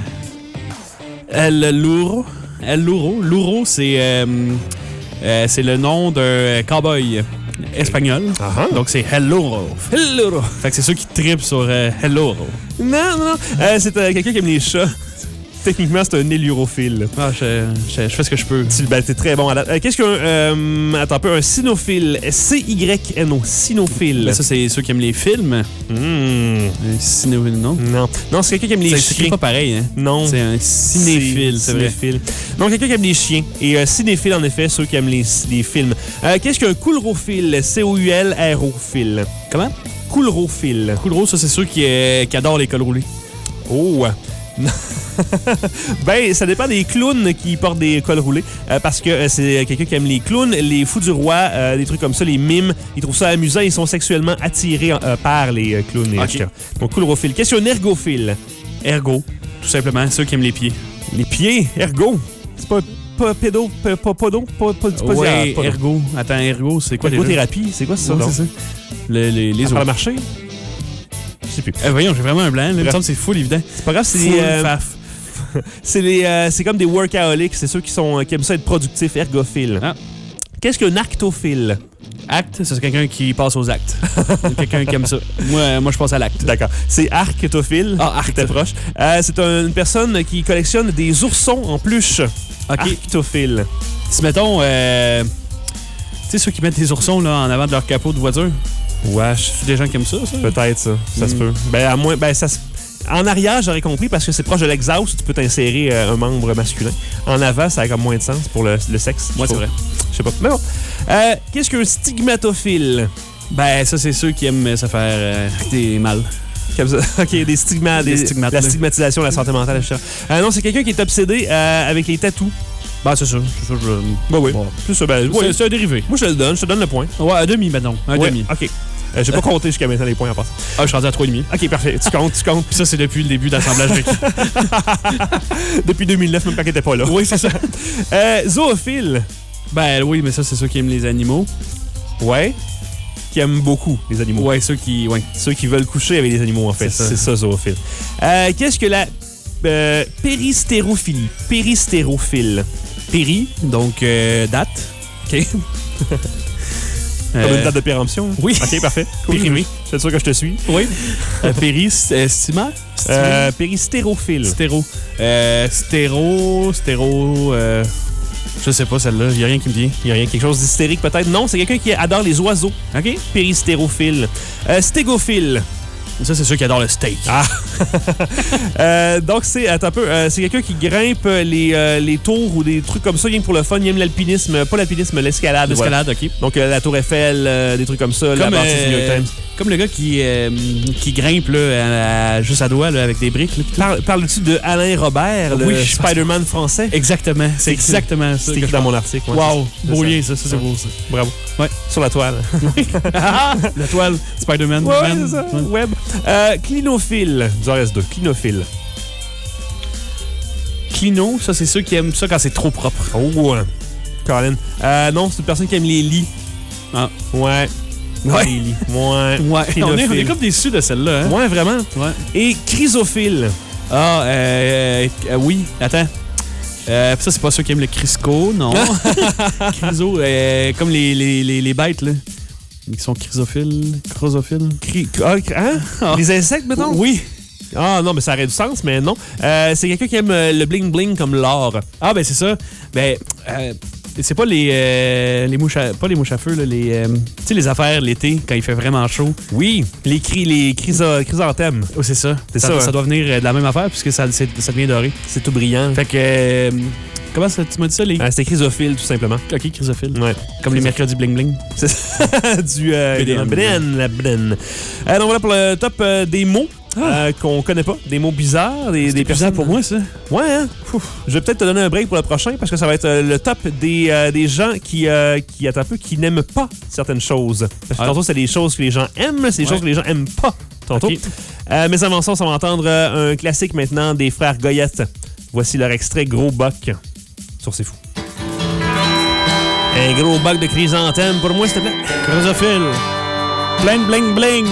L'ouro. L'ouro, c'est le nom d'un cowboy espagnol. Donc, c'est Hello. Fait que c'est ceux qui tripent sur Hello. Non. C'est quelqu'un qui aime les chats. Techniquement, c'est un élurophile. Ah, je fais ce que je peux. T'es très bon à la... Qu'est-ce qu'un... attends un peu. Un cynophile. C-Y-N-O. Cynophile. Ça, c'est ceux qui aiment les films. Un cynophile, non? Non, c'est quelqu'un qui aime les chiens. C'est pas pareil, hein? Non. C'est un cinéphile, c'est vrai. Donc, quelqu'un qui aime les chiens. Et cinéphile, en effet, ceux qui aiment les films. Qu'est-ce qu'un coulrophile? C-O-U-L-R-O-phile. Comment? Coulrophile. Coulro, ça, c'est ceux qui adorent les cols roulés. Oh! Ben, ça dépend des clowns qui portent des cols roulés. Parce que c'est quelqu'un qui aime les clowns, les fous du roi, des trucs comme ça, les mimes. Ils trouvent ça amusant. Ils sont sexuellement attirés par les clowns. Okay. Donc, coulrophile. Qu'est-ce qu'un ergophile? Ergo, tout simplement. Ceux qui aiment les pieds. Les pieds? Ergo? C'est pas pédo? Pas ergo. Attends, ergo, c'est quoi? Ergothérapie? C'est quoi ça? Ouais, c'est ça. Les autres. Le marché? Je sais plus. Voyons, j'ai vraiment un blanc. Il me semble que c'est full évident. C'est pas grave, c'est comme des workaholics. C'est ceux qui aiment ça être productifs, ergophiles. Ah. Qu'est-ce qu'un actophile? Acte, c'est quelqu'un qui passe aux actes. Quelqu'un qui aime ça. Moi, je passe à l'acte. D'accord. C'est arctophile. Ah, arc. T'es proche. C'est une personne qui collectionne des oursons en peluche. OK. Arctophile. Si, mettons, tu sais, ceux qui mettent des oursons là, en avant de leur capot de voiture. Ouais, c'est des gens qui aiment ça. Peut-être, ça. Ça se peut. Ben, à moins... En arrière, j'aurais compris parce que c'est proche de l'exhaust, tu peux t'insérer un membre masculin. En avant, ça a comme moins de sens pour le sexe. Moi, c'est vrai. Je sais pas. Mais bon. Qu'est-ce qu'un stigmatophile? Ben, ça, c'est ceux qui aiment se faire des mal. Comme ça. OK, des stigmates. La stigmatisation, la santé mentale, etc. Non, c'est quelqu'un qui est obsédé avec les tatous. Ben, c'est ça. Ben oui. Bon. C'est ça. Ben, c'est un dérivé. Moi, je te le donne. Je te donne le point. Ouais, un demi maintenant. Un demi. OK. J'ai pas compté jusqu'à maintenant les points en passant. Ah, je suis rendu à 3,5. OK, parfait. Tu comptes. Puis ça, c'est depuis le début d'assemblage requis. Depuis 2009, même quand il était pas là. Oui, c'est ça. Zoophile. Ben oui, mais ça, c'est ceux qui aiment les animaux. Ouais. Qui aiment beaucoup les animaux. Ouais, ceux qui veulent coucher avec les animaux, en fait. C'est ça, zoophile. Qu'est-ce que la péristérophilie? Péristérophile. Péri, donc date. OK. Comme une date de péremption? Hein? Oui. OK, parfait. Cool. Périmé. Je suis sûr que je te suis. Oui. Péristéma? Péristérophile. Je sais pas, celle-là. Il n'y a rien qui me vient. Il y a rien, quelque chose d'hystérique peut-être? Non, c'est quelqu'un qui adore les oiseaux. OK. Péristérophile. Stégophile. Ça, c'est ceux qui adorent le steak. Ah! Donc, c'est quelqu'un qui grimpe les tours ou des trucs comme ça, rien que pour le fun. Il aime l'alpinisme, pas l'alpinisme, l'escalade. L'escalade, voilà. OK. Donc, la Tour Eiffel, des trucs comme ça, la bâtisse du New York Times. Comme le gars qui grimpe là, juste à doigts là, avec des briques. Parles-tu de Alain Robert, le Spider-Man français? Exactement. C'est exactement ça. C'est écrit dans mon article. Ouais. Wow! Beau lien, ça. C'est beau, ça. Bravo. Ouais. Sur la toile. La toile, Spider-Man. Ouais, c'est ça. Web. Clinophile. Du RS2. Clinophile. Clino, ça, c'est ceux qui aiment ça quand c'est trop propre. Oh, Colin. Non, c'est une personne qui aime les lits. Ah. Ouais. Ouais. Les lits. Ouais. On est comme déçus de celle-là. Hein? Ouais, vraiment. Ouais. Et chrysophile. Ah, oui. Attends. Ça, c'est pas ceux qui aiment le Crisco, non. Chryso, comme les bêtes, là. Qui sont chrysophiles. Les insectes, mettons? Oui. Ah non, mais ça aurait du sens, mais non. C'est quelqu'un qui aime le bling-bling comme l'or. Ah, ben c'est ça. Ben, c'est pas les mouches à feu, là, tu sais, les affaires l'été, quand il fait vraiment chaud. Oui, les chrysanthèmes. Oh, c'est ça. Ça doit venir de la même affaire, puisque ça devient doré. C'est tout brillant. Fait que... comment ça, tu m'as dit ça, les... c'était chrysophile, tout simplement. OK, chrysophile. Ouais. Comme les mercredis bling-bling. C'est ça. Du... la BDN. Donc voilà pour le top des mots. Qu'on connaît pas, des mots bizarres, des personnes pour moi, ça. Ouais, hein? Je vais peut-être te donner un break pour le prochain parce que ça va être le top des gens qui n'aiment pas certaines choses. Parce que tantôt, c'est des choses que les gens aiment, c'est des choses que les gens aiment pas. Tantôt. Okay. Mais avant ça, on va entendre un classique maintenant des frères Goyette. Voici leur extrait Gros Boc sur C'est Fou. Un gros boc de chrysanthème pour moi, s'il te plaît. Chrysophile. Plein de bling-bling.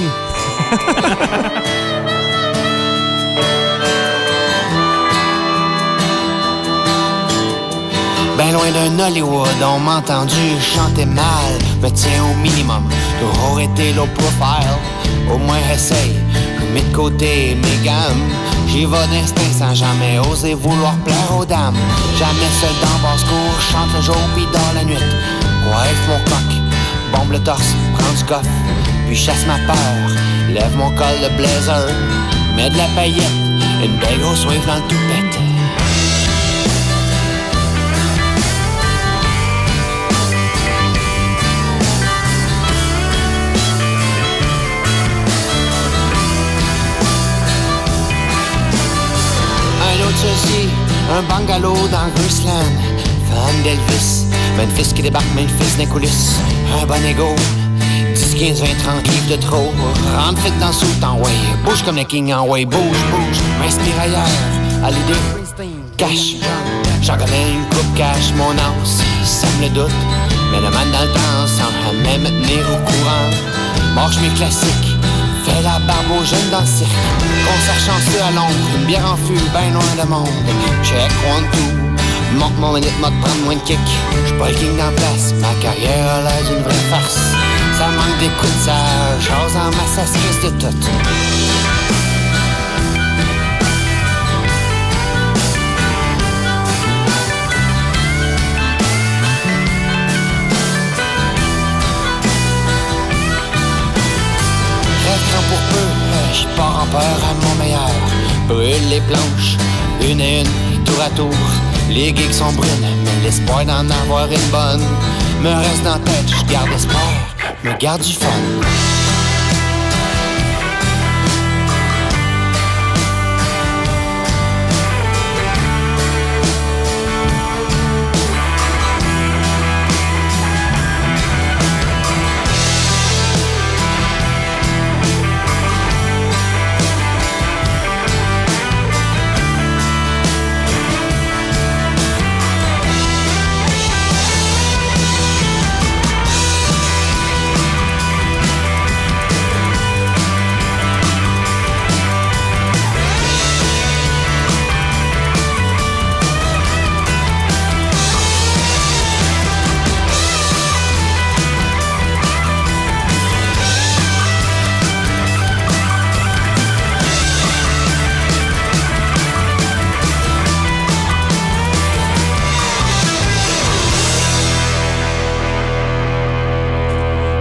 Ben loin d'un Hollywood, on m'a entendu chanter mal. Me tiens au minimum, toujours été low profile. Au moins essaye, je mets de côté mes gammes. J'y vais d'instinct sans jamais oser vouloir plaire aux dames. Jamais seul dans basse-cour, chante le jour pis dors la nuit. Coiffe mon coq, bombe le torse, prends du coffre, puis chasse ma peur. Lève mon col de blazer, mets de la paillette, une belle grosse wave dans le toupette. Ceci, un bungalow dans Graceland. Fan d'Elvis, Memphis qui débarque, Memphis dans les coulisses. Un bon ego, 10, 15, 20, 30 livres de trop. Rentre fit dans le soute en way, bouge comme le king en way. Bouge, m'inspire ailleurs, à l'idée, cash. J'en connais une coupe cash, mon as, ça me le doute. Mais le man dans le temps sans jamais me tenir au courant. Marche mes classiques. Fais la barbe aux jeunes dans le cirque. Concert chanceux à Londres, une bière en fût, ben loin de monde. Check, 1, 2, monte mon minute, m'a de prendre moins de kick. J'suis pas le king dans place, ma carrière a l'air d'une vraie farce. Ça manque d'écoute, ça jase en masse, ça se crisse de tout. Pour peu, je pars en peur à mon meilleur. Brûle les planches, une à une, tour à tour. Les gigs sont brunes, mais l'espoir d'en avoir une bonne me reste dans la tête, je garde espoir, me garde du fun.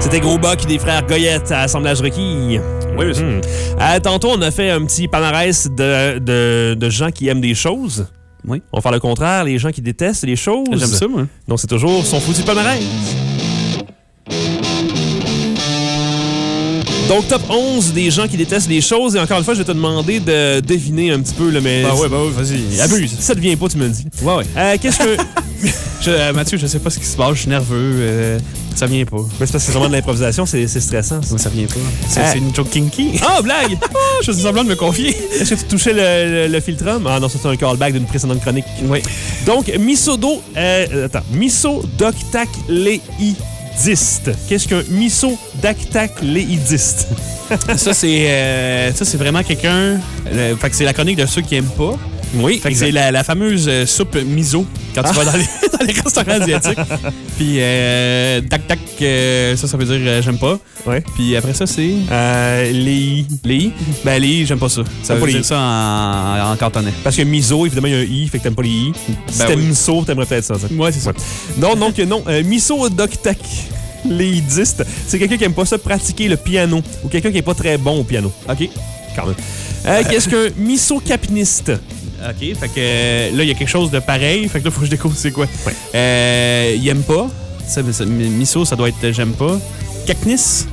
C'était Gros Buck des frères Goyette à Assemblage requis. Oui, monsieur. Tantôt, on a fait un petit palmarès de gens qui aiment des choses. Oui. On va faire le contraire, les gens qui détestent les choses. J'aime ça, moi. Donc, c'est toujours son foutu palmarès. Donc, top 11 des gens qui détestent les choses. Et encore une fois, je vais te demander de deviner un petit peu, là, mais... Bah ouais, vas-y, abuse. Si ça ne devient pas, tu me le dis. Ouais. Qu'est-ce que... Mathieu, je sais pas ce qui se passe, je suis nerveux. Ça vient pas. Mais c'est parce que c'est vraiment de l'improvisation, c'est stressant. Ça vient pas. C'est une joke kinky. Ah, blague! Je suis semblant de me confier. Est-ce que tu touchais le filtrum? Ah non, c'est un callback d'une précédente chronique. Oui. Donc, misodactacléidiste. Qu'est-ce qu'un misodactacléidiste? Ça, c'est vraiment quelqu'un... fait que c'est la chronique de ceux qui aiment pas. Oui, fait que c'est la fameuse soupe miso quand tu vas dans les restaurants asiatiques. Puis dac-dac, ça veut dire j'aime pas. Ouais. Puis après ça, c'est... les Ben les j'aime pas ça. Ça veut dire ça en cantonais. Parce que miso, évidemment, il y a un i, fait que t'aimes pas les i. Si t'aimes miso, t'aimerais peut-être ça. Ouais, c'est ça. Non, misodactacléidiste, c'est quelqu'un qui aime pas ça pratiquer le piano ou quelqu'un qui est pas très bon au piano. OK. Quand même. Qu'est-ce qu'un misocapiniste? OK, fait que là, il y a quelque chose de pareil. Fait que là, il faut que je découvre c'est quoi. Ouais. Il aime pas. Miso, ça doit être j'aime pas. Capniste.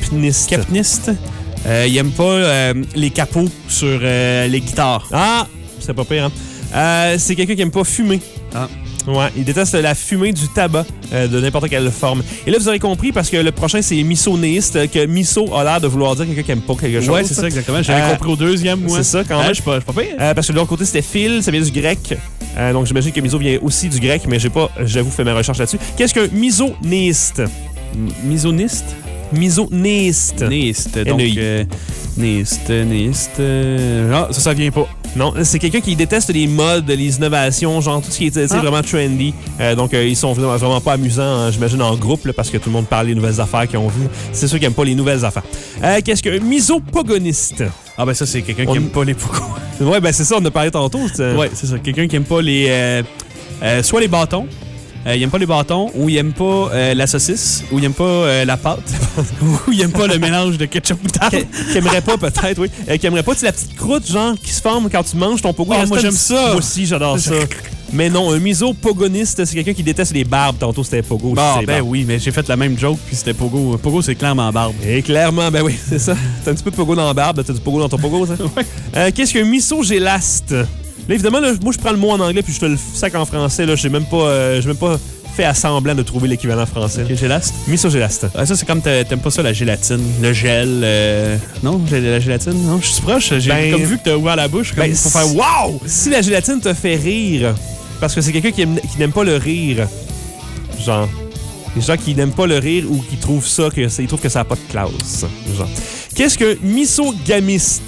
Il aime pas les capots sur les guitares. Ah, c'est pas pire, hein? C'est quelqu'un qui aime pas fumer. Ah. Ouais, il déteste la fumée du tabac de n'importe quelle forme. Et là, vous aurez compris, parce que le prochain, c'est misonéiste, que miso a l'air de vouloir dire quelqu'un qui aime pas quelque chose. Ouais, c'est ça, exactement. J'avais compris au deuxième, moi. C'est ça, quand même. Je suis pas pire. Parce que de l'autre côté, c'était phil, ça vient du grec. Donc, j'imagine que miso vient aussi du grec, mais j'ai pas, j'avoue, fait mes recherches là-dessus. Qu'est-ce qu'un misonéiste? Misoniste? Misonéiste. Néiste, donc... néiste. Ah, ça vient pas. Non, c'est quelqu'un qui déteste les modes, les innovations, genre tout ce qui est vraiment trendy. Donc, ils sont vraiment pas amusants, j'imagine, en groupe, là, parce que tout le monde parle des nouvelles affaires qu'ils ont vues. C'est ceux qui n'aiment pas les nouvelles affaires. Qu'est-ce qu'un misopogoniste? Ah, ben ça, c'est quelqu'un qui aime pas les pogos. Ouais, ben c'est ça, on en a parlé tantôt. Ouais, c'est ça. Quelqu'un qui aime pas les... soit les bâtons. Il aime pas les bâtons, ou il aime pas la saucisse, ou il aime pas la pâte, ou il aime pas le mélange de ketchup moutarde. Qui aimerait pas, peut-être, oui. Qui aimerait pas, la petite croûte, genre, qui se forme quand tu manges ton pogo. Oh, moi, j'aime ça. Moi aussi, j'adore ça. Mais non, un misopogoniste, c'est quelqu'un qui déteste les barbes. Tantôt, c'était pogo. Ah, ben oui, mais j'ai fait la même joke, puis c'était pogo. Pogo, c'est clairement barbe. Et clairement, ben oui, c'est ça. T'as un petit peu de pogo dans la barbe, t'as du pogo dans ton pogo, ça? Ouais. Qu'est-ce qu'un misogélaste? Là, évidemment, là, moi, je prends le mot en anglais, puis je te le sac en français. Là, j'ai même pas fait à semblant de trouver l'équivalent français. Okay, gélaste? Misogélaste. Ça, c'est comme t'aimes pas ça, la gélatine. Le gel. Non, la gélatine, non. Je suis proche. J'ai comme vu que t'as ouvert la bouche. Comme pour faire wow! Si la gélatine te fait rire, parce que c'est quelqu'un qui n'aime pas le rire, genre. Les gens qui n'aiment pas le rire ou qui trouvent ça, ils trouvent que ça n'a pas de classe. Genre. Qu'est-ce qu'un misogamiste?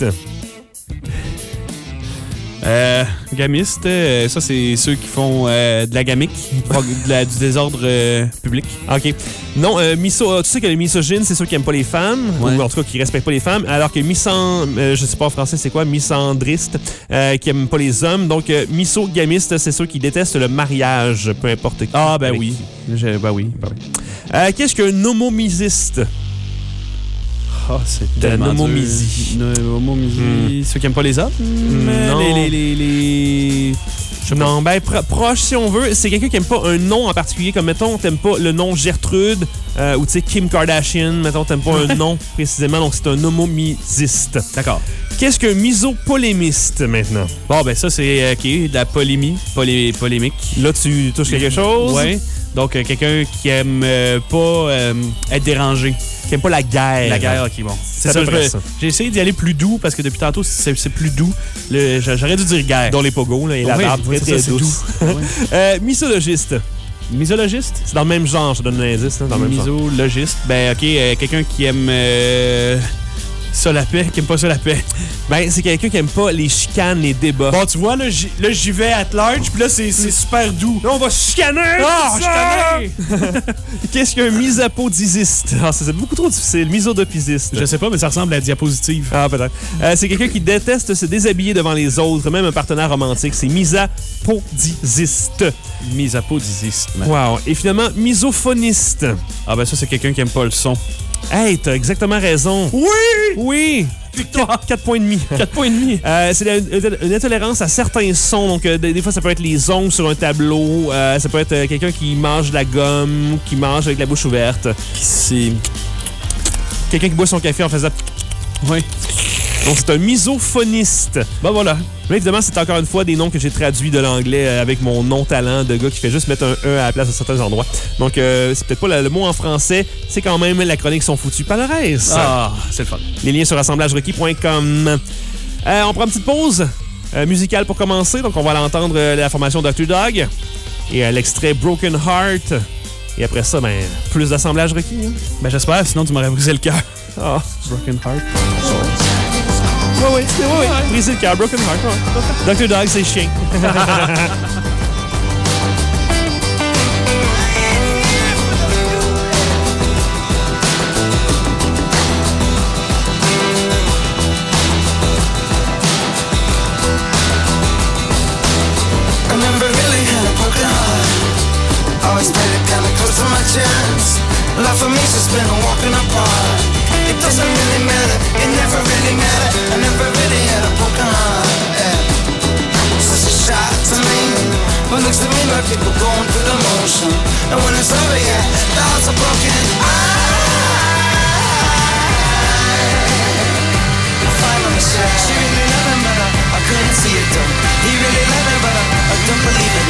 Gamiste, ça, c'est ceux qui font de la gamique, du désordre public. OK. Non, tu sais que les misogynes, c'est ceux qui n'aiment pas les femmes, ou en tout cas qui respectent pas les femmes, alors que je sais pas en français c'est quoi, misandriste, qui n'aiment pas les hommes. Donc, misogamiste, c'est ceux qui détestent le mariage, peu importe qui. Ah, ben oui. Ben oui. Qu'est-ce qu'un homomysiste? Ah, c'est tellement homomisie. Ceux qui n'aiment pas les hommes? Non. Non, ben proche si on veut. C'est quelqu'un qui n'aime pas un nom en particulier. Comme, mettons, t'aimes pas le nom Gertrude ou tu sais Kim Kardashian. Mettons, t'aimes pas un nom précisément. Donc, c'est un homomysiste. D'accord. Qu'est-ce qu'un misopolémiste maintenant? Bon, ben ça, c'est de la polémique. Là, tu touches quelque chose? Oui. Donc, quelqu'un qui aime pas être dérangé. Qui aime pas la guerre. La guerre, OK, bon. C'est ça. J'ai essayé d'y aller plus doux parce que depuis tantôt, c'est plus doux. J'aurais dû dire guerre. Dont les pogos, là, et la barbe très douce. Misologiste. Misologiste? C'est dans le même genre, je te donne un indice. Dans le même misologiste. Ben, OK, quelqu'un qui aime Ça, la paix. Qui aime pas ça, la paix? Ben, c'est quelqu'un qui aime pas les chicanes, les débats. Bon, tu vois, là, j'y vais at large, puis là, c'est super doux. Là, on va chicaner! Ah, chicaner! Qu'est-ce qu'un misapodisiste? Ah, c'est beaucoup trop difficile. Misodopysiste. Je sais pas, mais ça ressemble à la diapositive. Ah, peut-être. C'est quelqu'un qui déteste se déshabiller devant les autres, même un partenaire romantique. C'est misapodisiste. Misapodisiste. Wow. Et finalement, misophoniste. Ah, ben ça, c'est quelqu'un qui aime pas le son. Hey, t'as exactement raison. Oui! Oui! 4 points et demi. 4 points et demi. C'est une intolérance à certains sons. Donc, des fois, ça peut être les ongles sur un tableau. Ça peut être quelqu'un qui mange de la gomme, qui mange avec la bouche ouverte. C'est... Quelqu'un qui boit son café en faisant... Oui. Donc, c'est un misophoniste. Ben voilà. Mais évidemment, c'est encore une fois des noms que j'ai traduits de l'anglais avec mon non-talent de gars qui fait juste mettre un E à la place de certains endroits. Donc, c'est peut-être pas le mot en français. C'est quand même la chronique Sont foutus palmarès. Ah, c'est le fun. Les liens sur assemblagerequis.com. On prend une petite pause musicale pour commencer. Donc, on va l'entendre la formation Dr. Dog et l'extrait Broken Heart. Et après ça, ben, plus d'assemblage requis. Hein? Ben, j'espère, sinon tu m'aurais brisé le cœur. Ah, Broken Heart. Oui, brisé le cœur, Broken Heart. Ouais. Dr. Dog, c'est chien. Life for me's just been a walking apart. It doesn't really matter, it never really mattered. I never really had a broken heart. Yeah. Such a shock to me. But looks to me like people going through the motion. And when it's over, yeah, the hearts are broken. I finally said she really loved him, but I couldn't see it though. He really loved me, but I don't believe it.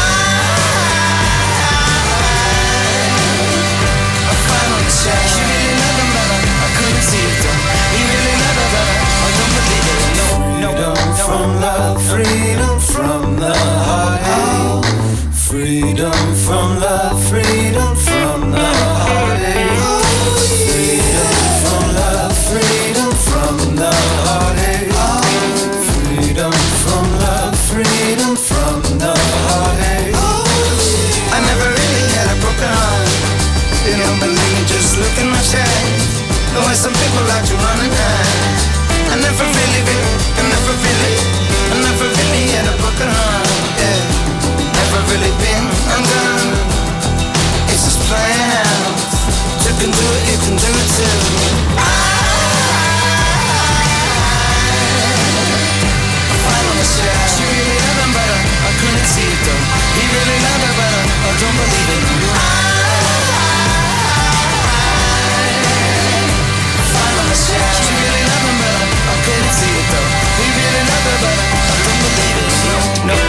She really loved him, but I couldn't see it though. He really loved her, but I don't believe it. No. Freedom from love, freedom from the heartache. Freedom from love, freedom from the heartache. Freedom from love, freedom from the heartache. Freedom from love, freedom from the heartache. I never really had a broken heart. You don't believe me, just look in my chat. The way some people like to run and hide. I never really had a broken heart. Yeah, never really been undone. It's just playing out. You can do it, you can do it too. I finally said she really loved him, but I couldn't see it though. He really loved her, but I don't believe it. She really loved him, but I couldn't see it though. He really loved her, but I don't believe it. No.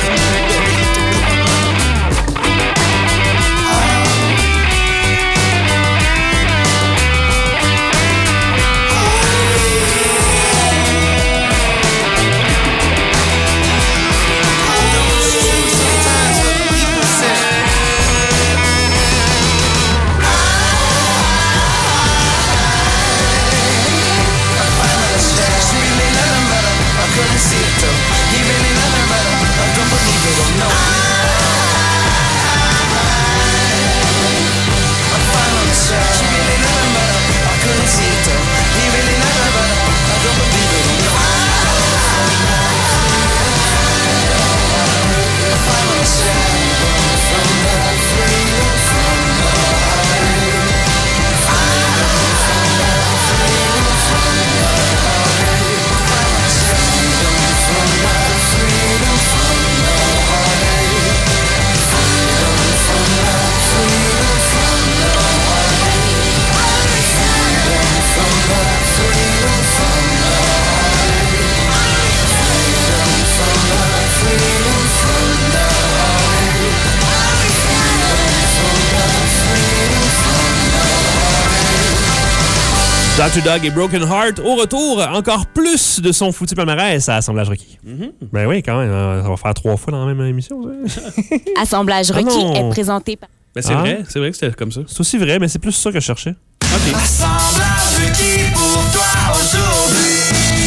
Dr. Dog et Broken Heart. Au retour, encore plus de son foutu palmarès à Assemblage requis. Ben oui, quand même. Ça va faire 3 fois dans la même émission. Assemblage requis est présenté par... Ben c'est vrai que c'était comme ça. C'est aussi vrai, mais c'est plus ça que je cherchais. Assemblage requis pour toi aujourd'hui.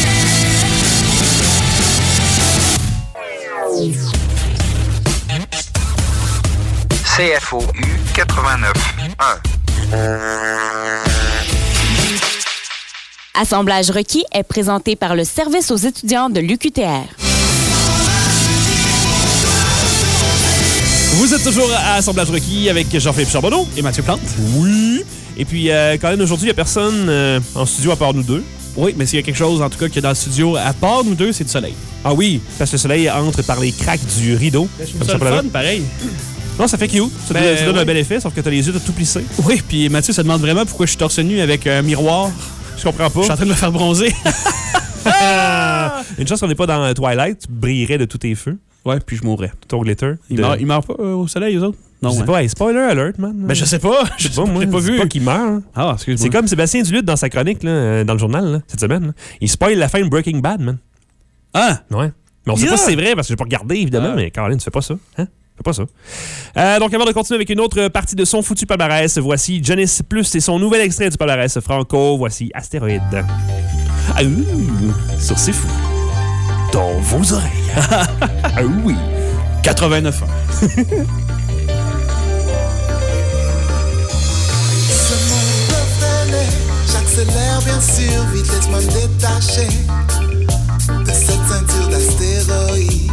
CFOU 89.1. Assemblage requis est présenté par le Service aux étudiants de l'UQTR. Vous êtes toujours à Assemblage requis avec Jean-Philippe Charbonneau et Mathieu Plante. Oui. Et puis, Colin, aujourd'hui, il n'y a personne en studio à part nous deux. Oui, mais s'il y a quelque chose, en tout cas, qu'il y a dans le studio, à part nous deux, c'est du soleil. Ah oui, parce que le soleil entre par les craques du rideau. Je trouve ça le fun, pareil. Non, ça fait cute. Ça donne un bel effet, sauf que t'as les yeux tout plissés. Oui, puis Mathieu se demande vraiment pourquoi je suis torse nu avec un miroir. Je comprends pas. Je suis en train de me faire bronzer. Une chance qu'on n'est pas dans Twilight, tu brillerais de tous tes feux. Ouais, puis je mourrais. Ton glitter. Ils meurent pas au soleil, les autres? Non, je sais pas. Hey, spoiler alert, man. Ben, je sais pas. Je sais pas, moi. J'ai pas vu. C'est pas qu'il meurt. Hein. Ah, excuse-moi. C'est comme Sébastien Duluth dans sa chronique, là, dans le journal, là, cette semaine. Là. Il spoil la fin de Breaking Bad, man. Ah! Ouais. Mais on sait pas si c'est vrai, parce que j'ai pas regardé, évidemment, mais Caroline, tu fais pas ça. Hein? Fais pas ça. Donc, avant de continuer avec une autre partie de son foutu palmarès, voici Janice Plus et son nouvel extrait du palmarès franco. Voici Astéroïde. Ah, sur C'est Fou. Dans vos oreilles. Ah oui. 89 ans. J'accélère bien sûr, vite laisse-moi me détacher de cette ceinture d'astéroïdes.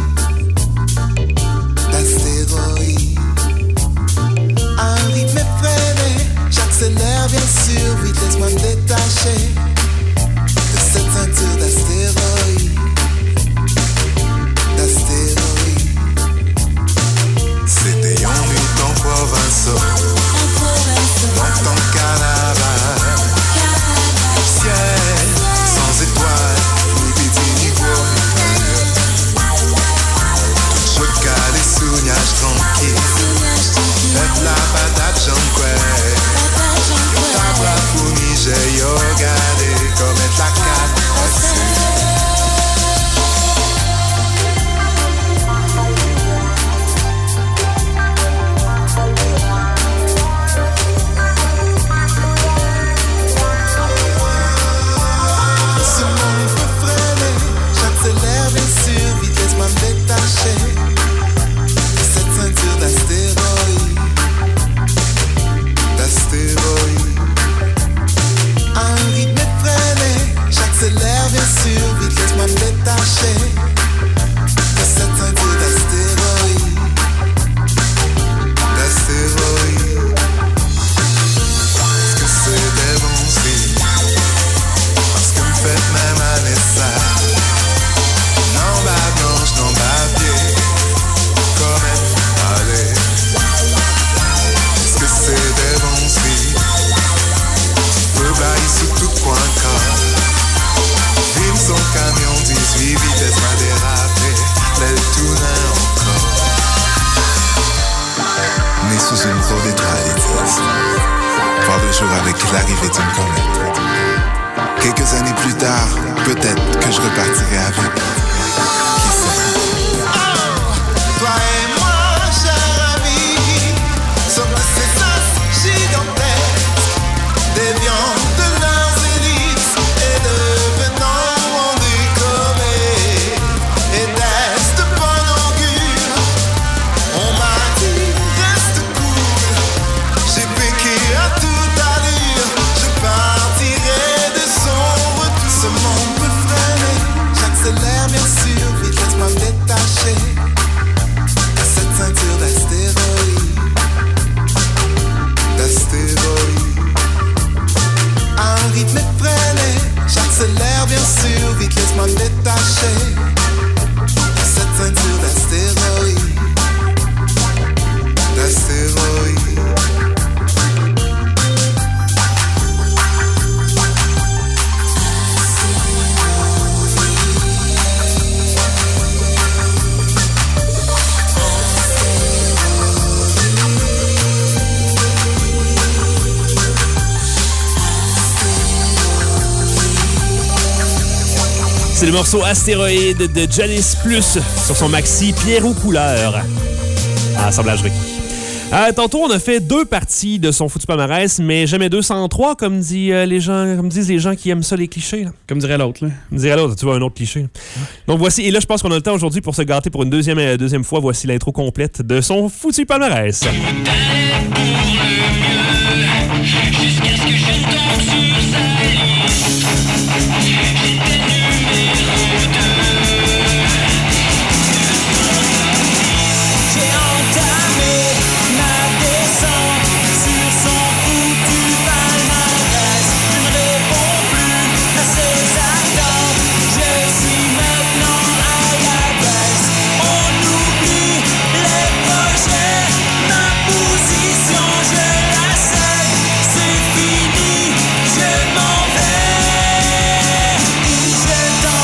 À un rythme effréné, j'accélère bien sûr, vite laisse-moi me détacher de cette ceinture d'astéroïdes. C'était en nuit en Provençal, dans ton carnaval. Ciel sans étoiles, ni pitié ni gros. Tout chocal et sougnage tranquille. Faites la patate j'enquais. Table à fourni, j'ai regardé comme être la carte. Cette ceinture d'astéroïdes. À un rythme effréné, j'accélère bien sûr, vite laisse-moi me détacher de cette ceinture d'astéroïdes. Est-ce que c'est des bons signes? Parce que me faites même un message. Non, bas blanche, non, bas pied. Comète, allez. Est-ce que c'est des bons signes? Peu bail sous tout coin corps. Vime son camion, 18 vitesses m'a dérapé. L'aile tourne encore. Né sous une cour d'étoiles, voir le jour avec l'arrivée d'une comète. Quelques années plus tard, peut-être que je repartirai avec. Qui sait? Toi et moi, cher ami, sommes ces as gigantesques, déviant de leurs élites et devenant en décollés. Et d'est de bon augure, on m'a dit reste cool. J'ai piqué à toute allure, je partirai de son retour. Ce monde me freine, j'accélère bien sûr, vite laisse-moi me détacher de cette ceinture d'astéroïdes. À un rythme effréné, j'accélère bien sûr, vite laisse-moi me détacher de cette ceinture d'astéroïdes. C'est le morceau Astéroïde de Janice Plus sur son maxi Pierrot Couleur à Assemblage requis. Tantôt, on a fait 2 parties de son foutu palmarès, mais jamais 203, comme disent les gens qui aiment ça, les clichés. Là. Comme dirait l'autre. Là. Dirait l'autre, tu vois, un autre cliché. Là. Donc voici, et là, je pense qu'on a le temps aujourd'hui pour se gâter pour une deuxième fois. Voici l'intro complète de son foutu palmarès. Jusqu'à ce que je ne tombe sur sa liste. J'étais numéro 2. J'ai entamé ma descente sur son foutu palmarès. Je ne réponds plus à ses attentes. Je suis maintenant à la baisse. On oublie les projets, ma position, je la cède. C'est fini, je m'en vais. Je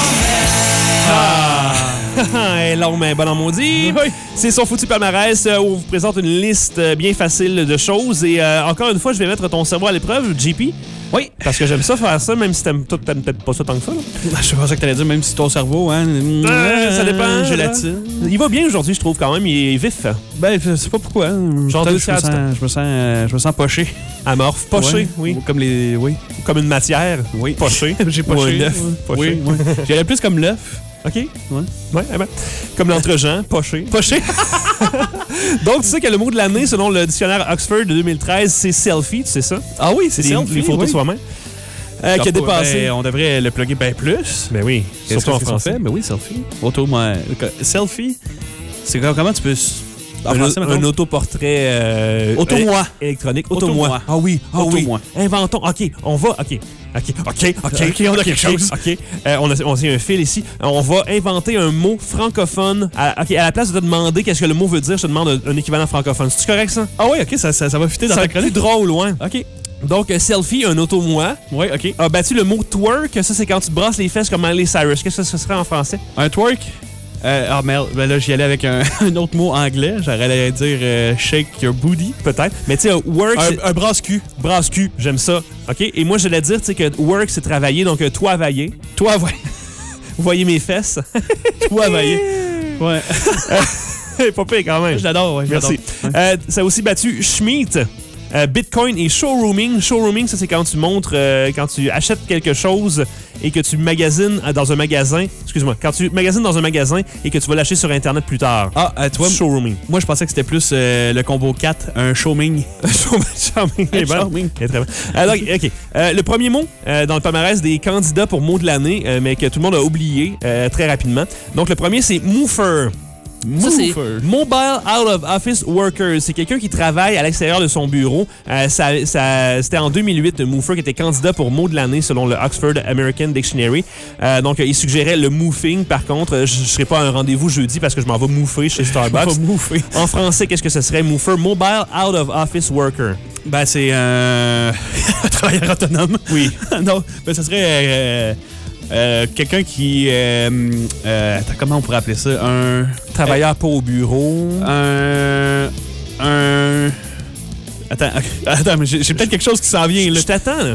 t'emmène. Elle est longue, mais bonne en maudit. Oui. C'est son foutu palmarès où on vous présente une liste bien facile de choses. Et encore une fois, je vais mettre ton cerveau à l'épreuve, JP. Oui. Parce que j'aime ça faire ça, même si t'aimes peut-être pas ça tant que ça. Là. Je pensais que t'allais dire, même si ton cerveau, hein. Ça dépend. Gélatine. Il va bien aujourd'hui, je trouve, quand même. Il est vif. Ben, je sais pas pourquoi. Hein. Genre je me sens poché. Amorphe. Poché, ouais. oui. Comme les. Oui. Comme une matière. Oui. Poché. J'ai poché. Ou un œuf. Poché. Oui. J'allais plus comme l'œuf. OK. Ouais. Ouais, eh ben. Comme l'entre-gens, poché. Poché. Donc, tu sais que le mot de l'année, selon le dictionnaire Oxford de 2013, c'est selfie, tu sais ça? Ah oui, c'est selfie. Les photos oui. soi-même. Qui a dépassé. Ben, on devrait le plugger bien plus. Ben oui, surtout en français. Ben oui, selfie. Selfie, c'est comment tu peux... Un autoportrait Auto-moi. électronique. Auto-moi. Ah oui, Auto-moi. Oui. Inventons. OK, on va... OK, on a quelque chose. OK, on a un fil ici. On va inventer un mot francophone. À la place de te demander qu'est-ce que le mot veut dire, je te demande un équivalent francophone. C'est-tu correct, ça? Ah oui, OK, ça va fitter dans ta chronique. C'est plus drôle, loin. OK. Donc, selfie, un auto-moi. Oui, OK. A battu le mot twerk. Ça, c'est quand tu te brasses les fesses comme Miley Cyrus. Qu'est-ce que ça serait en français? Un twerk? Merde, ben là, j'y allais avec un autre mot anglais. J'aurais dire shake your booty. Peut-être. Mais tu sais, work. Un brasse-cul. Brasse-cul, j'aime ça. OK? Et moi, j'allais dire, tu sais, que work, c'est travailler. Donc, toi, vailler. Toi, ouais. Vous voyez mes fesses? Toi, vailler. Ouais. Pas pire quand même. Je l'adore, ouais. Merci. Ouais. Ça a aussi battu Schmidt. Bitcoin et showrooming. Showrooming, ça, c'est quand tu montres, quand tu achètes quelque chose et que tu magasines dans un magasin. Excuse-moi. Quand tu magasines dans un magasin et que tu vas l'acheter sur Internet plus tard. Ah, toi, showrooming. Moi, je pensais que c'était plus le combo 4, un showming. Showming. Showming. Très bien. Alors, OK. Le premier mot dans le palmarès des candidats pour mot de l'année, mais que tout le monde a oublié très rapidement. Donc, le premier, c'est Moofer. Ça, c'est Mobile Out of Office Workers. C'est quelqu'un qui travaille à l'extérieur de son bureau. C'était en 2008, Moofer qui était candidat pour mot de l'année selon le Oxford American Dictionary. Donc, il suggérait le moofing. Par contre, je ne serai pas à un rendez-vous jeudi parce que je m'en vais mouffer chez Starbucks. En français, qu'est-ce que ce serait, Moofer? Mobile Out of Office Worker. Ben, c'est un travailleur autonome. Oui. Non, ben, ça serait... quelqu'un qui... attends, comment on pourrait appeler ça? Un... Travailleur pas au bureau. Attends, mais j'ai peut-être quelque chose qui s'en vient, là. Je t'attends, là.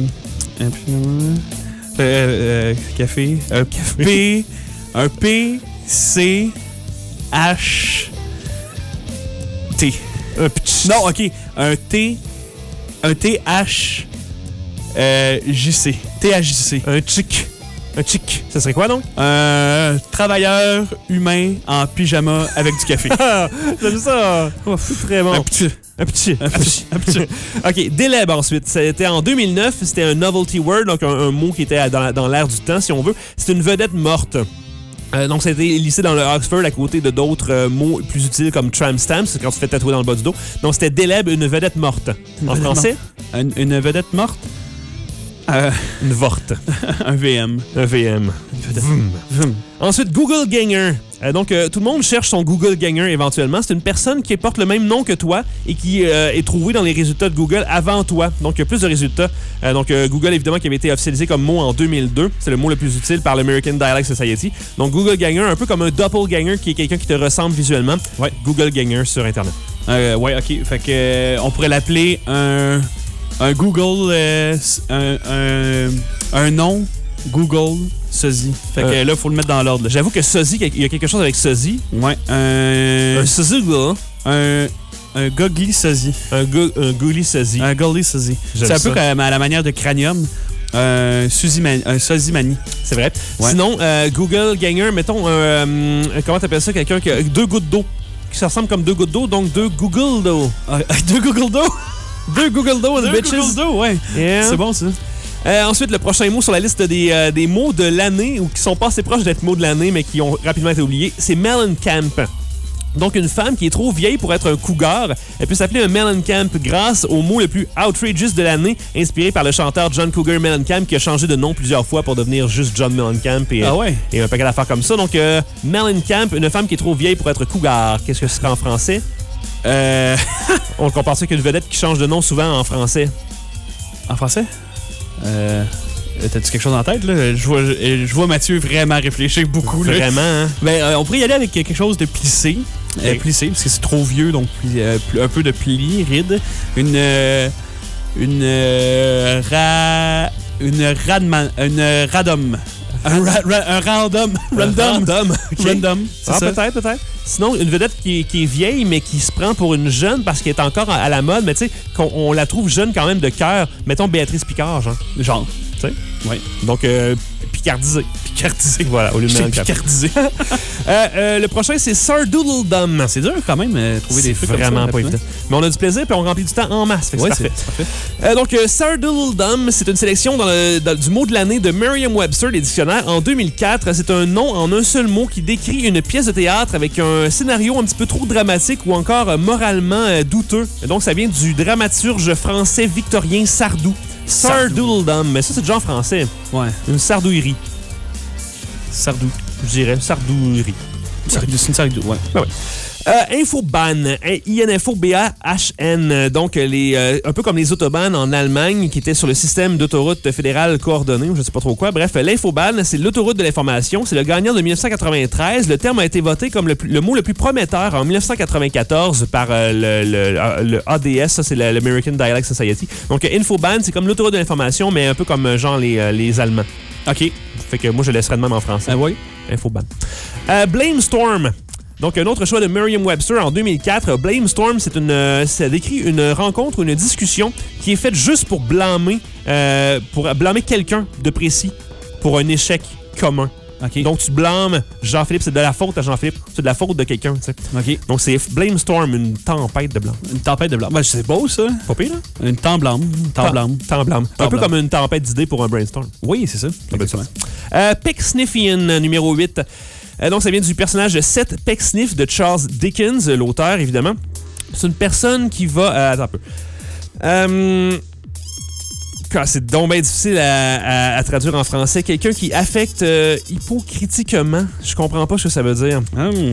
Café. P... Un P... C... H... T. Non, OK. Un T... Un T-H... JC. THJC. Un chic. Un chic. Ça serait quoi, donc? Un travailleur humain en pyjama avec du café. J'aime ça. Oh, très bon. Un petit. OK, Délèbe ensuite. C'était en 2009. C'était un novelty word, donc un mot qui était dans l'air du temps, si on veut. C'est une vedette morte. Donc, ça a été lissé dans le Oxford à côté de d'autres mots plus utiles comme tramp stamp, c'est quand tu fais tatouer dans le bas du dos. Donc, c'était Délèbe, une vedette morte. En français? Une vedette morte? Une vorte. Un VM. Un VM. Ensuite, Google Ganger. Donc, tout le monde cherche son Google Ganger éventuellement. C'est une personne qui porte le même nom que toi et qui est trouvée dans les résultats de Google avant toi. Donc, il y a plus de résultats. Google, évidemment, qui avait été officialisé comme mot en 2002. C'est le mot le plus utile par l'American Dialect Society. Donc, Google Ganger, un peu comme un doppelganger qui est quelqu'un qui te ressemble visuellement. Ouais, Google Ganger sur Internet. Ouais, OK. Fait que on pourrait l'appeler un Google... un nom Google sosie. Fait que là, il faut le mettre dans l'ordre. J'avoue que sosie, il y a quelque chose avec sosie. Ouais. Un sosie, là. Un googly sosie. Un googly sosie. Un googly sosie. C'est un peu comme à la manière de cranium. Un sosimanie. C'est vrai. Ouais. Sinon, Google Ganger, mettons, comment t'appelles ça? Quelqu'un qui a 2 gouttes d'eau. Qui se ressemble comme 2 gouttes d'eau, donc 2 Google d'eau. 2 Google d'eau? 2 Google d'eau and 2 bitches. Google d'eau, ouais. Yeah. C'est bon, ça. Ensuite, le prochain mot sur la liste des mots de l'année, ou qui sont pas assez proches d'être mots de l'année, mais qui ont rapidement été oubliés, c'est Mellencamp. Donc, une femme qui est trop vieille pour être un cougar, elle peut s'appeler un Mellencamp grâce au mot le plus outrageous de l'année, inspiré par le chanteur John Cougar Mellencamp, qui a changé de nom plusieurs fois pour devenir juste John Mellencamp et un paquet d'affaires comme ça. Donc, Mellencamp, une femme qui est trop vieille pour être cougar. Qu'est-ce que ce serait en français? On le compare ça qu'une vedette qui change de nom souvent en français. En français? T'as-tu quelque chose en tête, là? Je vois Mathieu vraiment réfléchir beaucoup, là. Vraiment, hein? Ben, on pourrait y aller avec quelque chose de plissé. Plissé, parce que c'est trop vieux, donc un peu de pli, ride. Une radom. Un random. Random. Okay. Random. Ah, peut-être. Sinon, une vedette qui est vieille, mais qui se prend pour une jeune parce qu'elle est encore à la mode, mais tu sais, on la trouve jeune quand même de cœur. Mettons Béatrice Picard, genre. Tu sais? Oui. Donc, picardisé. Picardisé. Voilà, au lieu de Mellencamp. Picardisé. Le prochain, c'est Sir Doodledum. C'est dur quand même trouver des trucs vraiment comme ça, pas évident. Mais on a du plaisir puis on remplit du temps en masse. Fait que c'est parfait. Donc, Sir Doodledum, c'est une sélection du mot de l'année de Merriam-Webster, les dictionnaires, en 2004. C'est un nom en un seul mot qui décrit une pièce de théâtre avec un scénario un petit peu trop dramatique ou encore moralement douteux. Donc, ça vient du dramaturge français victorien Sardou. Sir Doodledum, mais ça, c'est déjà en français. Ouais. Une sardouillerie. Sardou. Je dirais sardouillerie. C'est une sardou, ouais. Ben ouais. Infoban, INFOBAHN, donc un peu comme les autobahns en Allemagne qui étaient sur le système d'autoroute fédérale coordonnée, ou je ne sais pas trop quoi. Bref, l'Infoban, c'est l'autoroute de l'information. C'est le gagnant de 1993. Le terme a été voté comme le mot le plus prometteur en 1994 par le ADS, ça c'est l'American Dialect Society. Donc Infoban, c'est comme l'autoroute de l'information, mais un peu comme genre les Allemands. OK. Fait que moi, je laisserais de même en français. Oui. Infoban. Blamestorm. Donc, un autre choix de Merriam-Webster en 2004. Blamestorm, ça décrit une rencontre ou une discussion qui est faite juste pour blâmer quelqu'un de précis pour un échec commun. Okay. Donc, tu blâmes Jean-Philippe, c'est de la faute à Jean-Philippe, c'est de la faute de quelqu'un, tu sais. Okay. Donc, c'est Blamestorm, une tempête de blâme. Une tempête de blâme. Ben, c'est beau, ça. Pas pire, là? Une blâme. Un peu comme une tempête d'idées pour un brainstorm. Oui, c'est ça. Pecksniffian, numéro 8. Donc, ça vient du personnage de Seth Pecksniff de Charles Dickens, l'auteur, évidemment. C'est une personne qui va... attends un peu. C'est donc bien difficile à traduire en français. Quelqu'un qui affecte hypocritiquement. Je comprends pas ce que ça veut dire.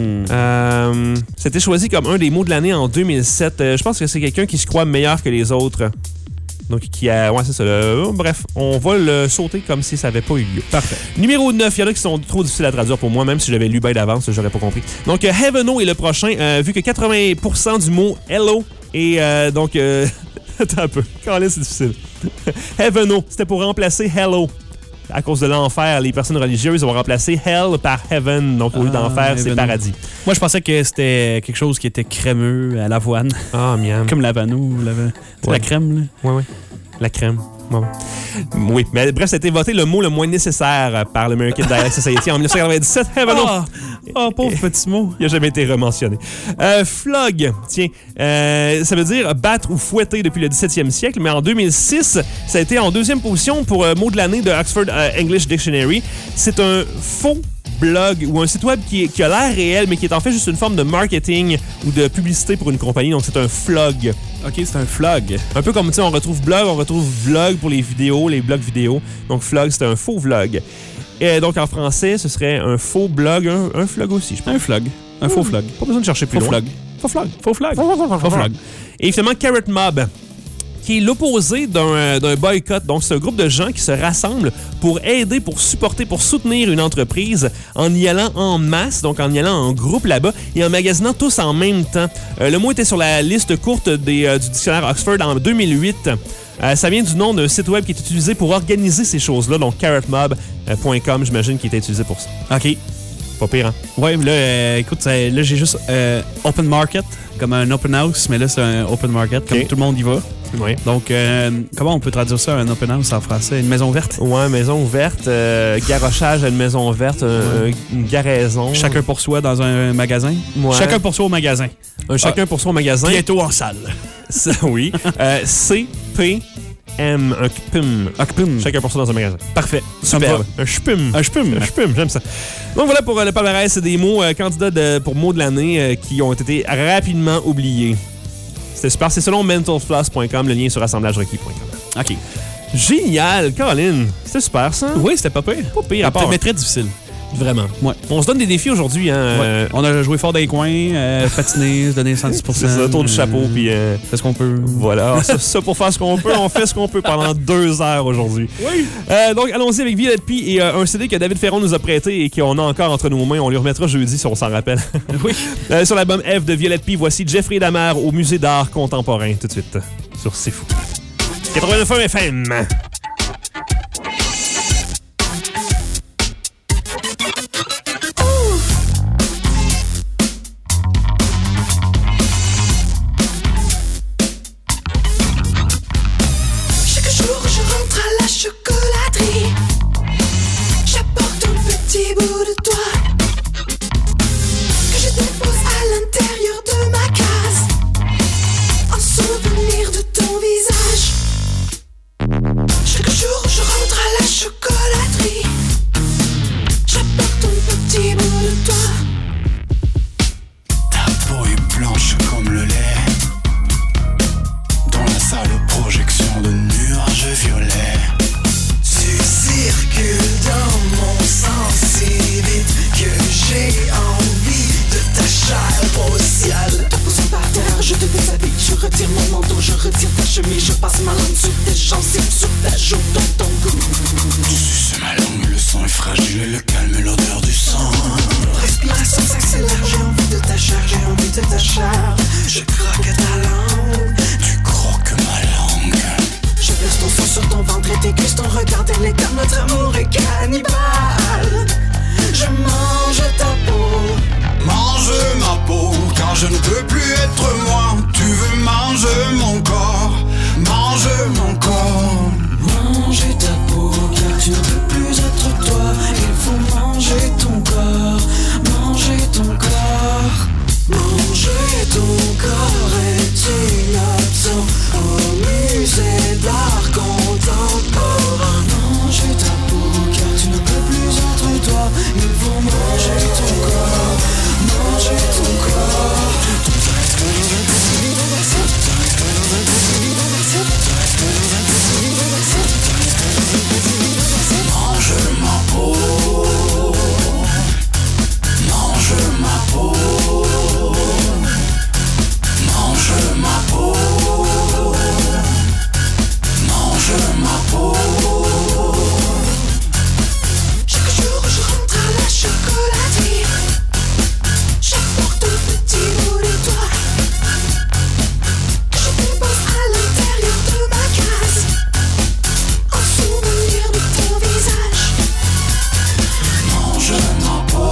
C'était choisi comme un des mots de l'année en 2007. Je pense que c'est quelqu'un qui se croit meilleur que les autres. Donc, ouais, c'est ça. Bref, on va le sauter comme si ça n'avait pas eu lieu. Parfait. Numéro 9, il y en a qui sont trop difficiles à traduire pour moi, même si j'avais lu bien d'avance, j'aurais pas compris. Donc, Heaveno est le prochain, vu que 80% du mot hello est donc... Attends un peu. Calais, c'est difficile. Heaveno, c'était pour remplacer hello. À cause de l'enfer, les personnes religieuses ont remplacé hell par heaven. Donc, au lieu d'enfer, c'est paradis. Moi, je pensais que c'était quelque chose qui était crémeux à l'avoine. Ah, miam. Comme l'Havano. La crème, là. Oui. La crème. Ouais. Oui, mais bref, ça a été voté le mot le moins nécessaire par l'American Dialect Society en 1997. Heaveno. Pauvre petit mot. Il n'a jamais été rementionné. Flog, tiens, ça veut dire battre ou fouetter depuis le 17e siècle, mais en 2006, ça a été en deuxième position pour mot de l'année de Oxford English Dictionary. C'est un faux blog ou un site web qui a l'air réel, mais qui est en fait juste une forme de marketing ou de publicité pour une compagnie. Donc, c'est un flog. OK, c'est un flog. Un peu comme, tu sais, on retrouve blog, on retrouve vlog pour les vidéos, les blogs vidéo. Donc, flog, c'est un faux vlog. Et donc, en français, ce serait un faux blog, un flog aussi, je pense. Un flog. Un faux flog. Pas besoin de chercher plus loin. Faux flog. Et finalement, Carrot Mob, qui est l'opposé d'un boycott. Donc, c'est un groupe de gens qui se rassemblent pour aider, pour supporter, pour soutenir une entreprise en y allant en masse, donc en y allant en groupe là-bas et en magasinant tous en même temps. Le mot était sur la liste courte du dictionnaire Oxford en 2008. Ça vient du nom d'un site web qui est utilisé pour organiser ces choses-là, donc carrotmob.com, j'imagine, qui était utilisé pour ça. OK. Pas pire, hein? Ouais, là, écoute, là, j'ai juste open market, comme un open house, mais là, c'est un open market, comme tout le monde y va. Oui. Donc, comment on peut traduire ça, un open house en français? Une maison verte? Ouais, maison ouverte, garochage à une maison verte, une garaison. Chacun pour soi dans un magasin? Ouais. Chacun pour soi au magasin. Chacun pour soi au magasin. Bientôt en salle. Oui. CPM, un CPM. Chacun pour soi dans un magasin. Parfait. Superbe. Un CPM. Un CPM, j'aime ça. Donc voilà pour le palmarès, c'est des mots candidats pour mots de l'année qui ont été rapidement oubliés. C'était super. C'est selon mentalfloss.com, le lien sur assemblagerequis.com. OK. Génial, Caroline. C'était super, ça. Oui, c'était pas pire. Pas pire, à part. Mais très difficile. Vraiment. Ouais. On se donne des défis aujourd'hui. Hein, ouais. On a joué fort dans les coins, patiner, se donner 110%. C'est ça, tour du chapeau. Puis fait ce qu'on peut. Voilà. Alors, ça, pour faire ce qu'on peut, on fait ce qu'on peut pendant 2 heures aujourd'hui. Oui. Donc, allons-y avec Violet P et un CD que David Ferron nous a prêté et qu'on a encore entre nos mains. On lui remettra jeudi si on s'en rappelle. Oui. Sur l'album F de Violet P, voici Jeffrey Dahmer au Musée d'art contemporain. Tout de suite. Sur C'est Fou. 89 FM. Chocolaterie, j'apporte un petit bout de toi que je dépose à l'intérieur de ma case en souvenir de ton visage. Chaque jour je rentre à la chocolaterie, j'apporte un petit bout de toi. Ta peau est blanche comme le lait dans la salle projection de nuages violets. Circule dans mon sang si vite que j'ai envie de ta chair au ciel. Te posant par terre, je te déshabille, je retire mon manteau, je retire ta chemise, je passe ma langue sur tes gencives, sur ta joue, dans ton cou. Tu suces ma langue, le sang est fragile et le calme et l'odeur du sang. Respiration s'accélère, j'ai envie de ta chair, j'ai envie de ta chair. Je croque ta langue, tu croques ma langue. Je verse ton sang sur ton ventre et tes cuisses, ton regard délectable, notre amour est cannibale. Je mange ta peau. Mange ma peau, car je ne peux plus être moi. Tu veux manger mon corps, mange mon corps. Manger ta peau, car tu ne peux plus être toi. Il faut manger ton corps, manger ton corps. Manger ton corps est une option au musée d'art contemporain. Manger ta peau, car tu ne peux plus être toi. Il faut manger ton corps, manger ton corps. Mange ma peau, mange ma peau, mange ma peau, mange ma peau. Chaque jour je rentre à la chocolaterie, j'apporte un petit bout de toi que je dépose à l'intérieur de ma case en souvenir de ton visage. Mange ma peau.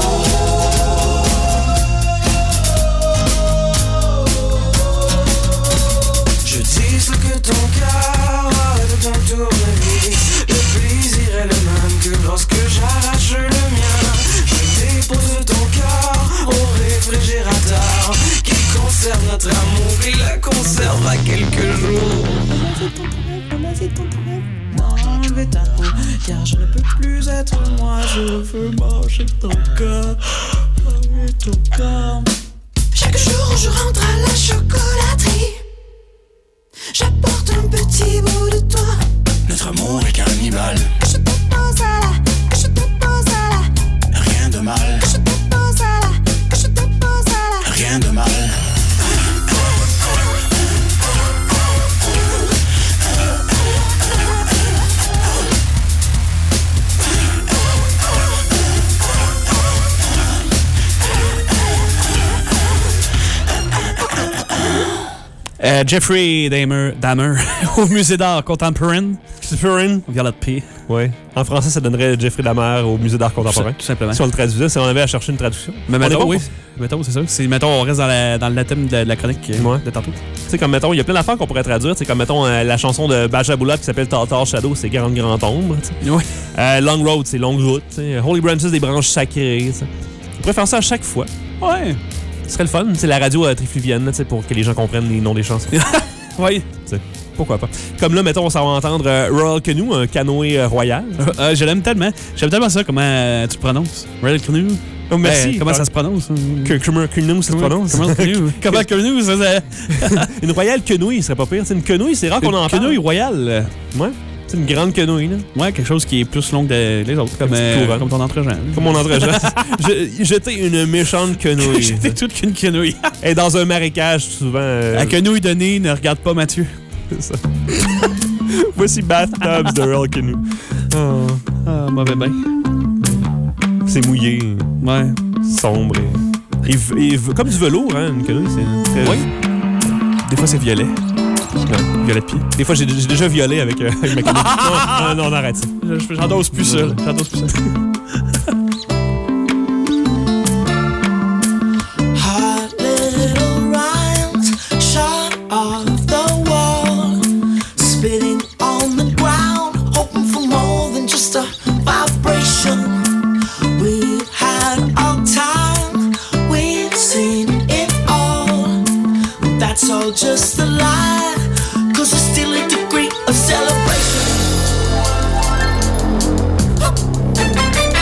Je dis ce que ton cœur a de ton tournevis. Le plaisir est le même que lorsque j'arrache le mien. Je dépose ton cœur au réfrigérateur qui conserve notre amour, il la conserve à quelques jours. Enlevez ta peau, car je ne peux plus être moi. Je veux manger ton corps, manger ton corps. Chaque jour je rentre à la chocolaterie, j'apporte un petit bout de toi. Notre amour est cannibale. Que je dépose à la, que je dépose à la. Rien de mal. Que je dépose à la, que je dépose à la. Rien de mal. Jeffrey Dahmer au Musée d'art contemporain. Violette P. Oui. En français, ça donnerait Jeffrey Dahmer au Musée d'art contemporain. Tout simplement. Si on le traduisait, si on avait à chercher une traduction. Mais mettons, oui. Mettons, c'est ça. Mettons, on reste dans le thème de la chronique de tantôt. Tu sais, comme mettons, il y a plein d'affaires qu'on pourrait traduire. C'est comme mettons la chanson de Bajaboula qui s'appelle Tartar Shadow, c'est Grande Ombre. Oui. Long Road, c'est Longue Route. T'sais. Holy Branches, des branches sacrées. T'sais. On pourrait faire ça à chaque fois. Ouais. Ce serait le fun. C'est la radio trifluvienne pour que les gens comprennent les noms des chansons. Oui. T'sais. Pourquoi pas. Comme là, mettons, on s'en va entendre Royal Canoe, un canoë royal. Je l'aime tellement. J'aime tellement ça, comment tu prononces. Royal Canoe. Oh, merci. Comment ça se prononce? Canoe, ça se prononce. Comment Canoe, ça Une royale quenouille, ce serait pas pire. C'est une quenouille, c'est rare qu'on en parle. Une quenouille royale. Ouais. C'est une grande quenouille, là. Ouais, quelque chose qui est plus long que les autres. Comme ton entre-gens. Comme mon entre-gens. J'étais une méchante quenouille. J'étais toute qu'une quenouille. Et dans un marécage, souvent. La quenouille de nez ne regarde pas Mathieu. C'est ça. Voici Bathtubs de Royal Canoe. Mauvais bain. C'est mouillé. Ouais. Sombre. Et comme du velours, hein, une quenouille, c'est très... Oui. Des fois, c'est violet. Ouais. Violet de pied. Des fois, j'ai déjà violé avec ma quenouille. Non, arrête ça. J'endosse plus ça. Just a lie, 'cause it's still a degree of celebration.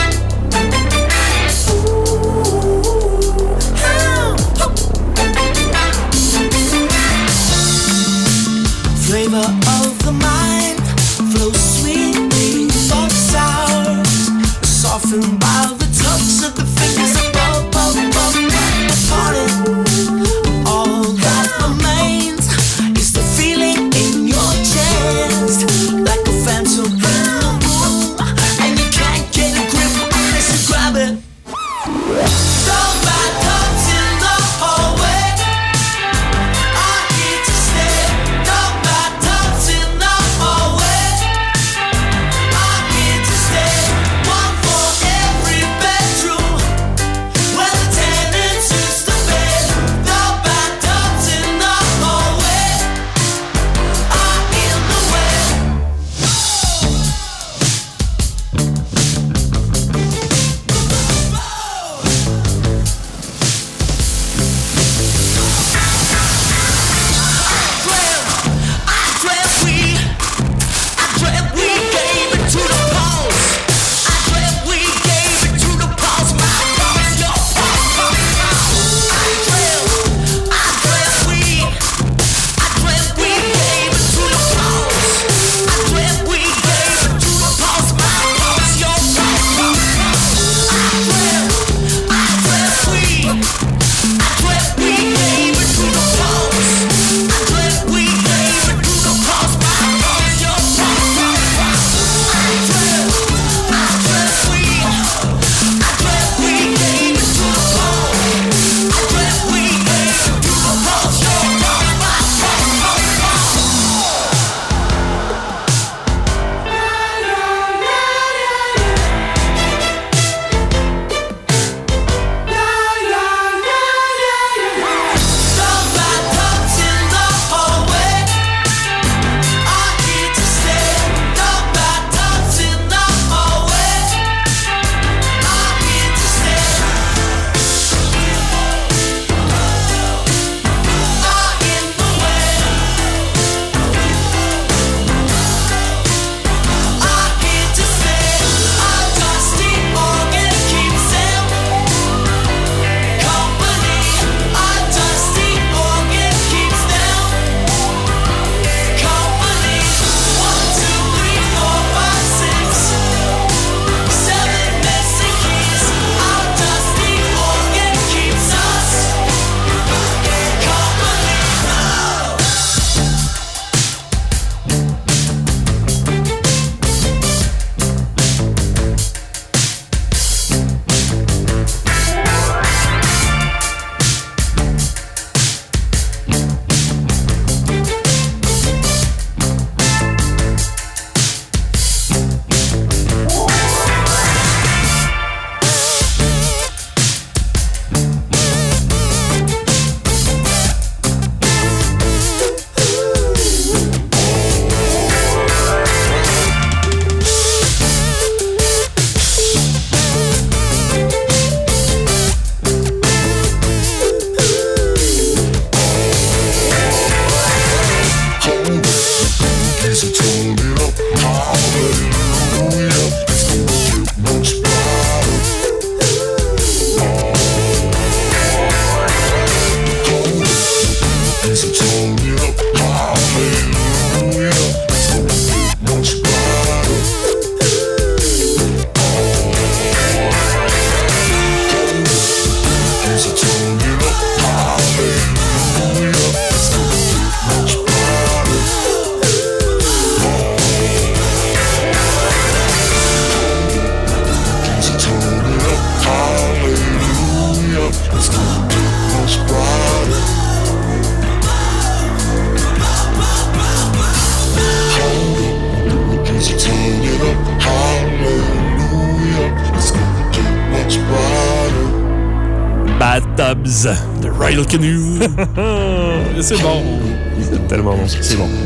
Stubbs. The Royal Canoe. C'est bon. C'est tellement bon. C'est bon.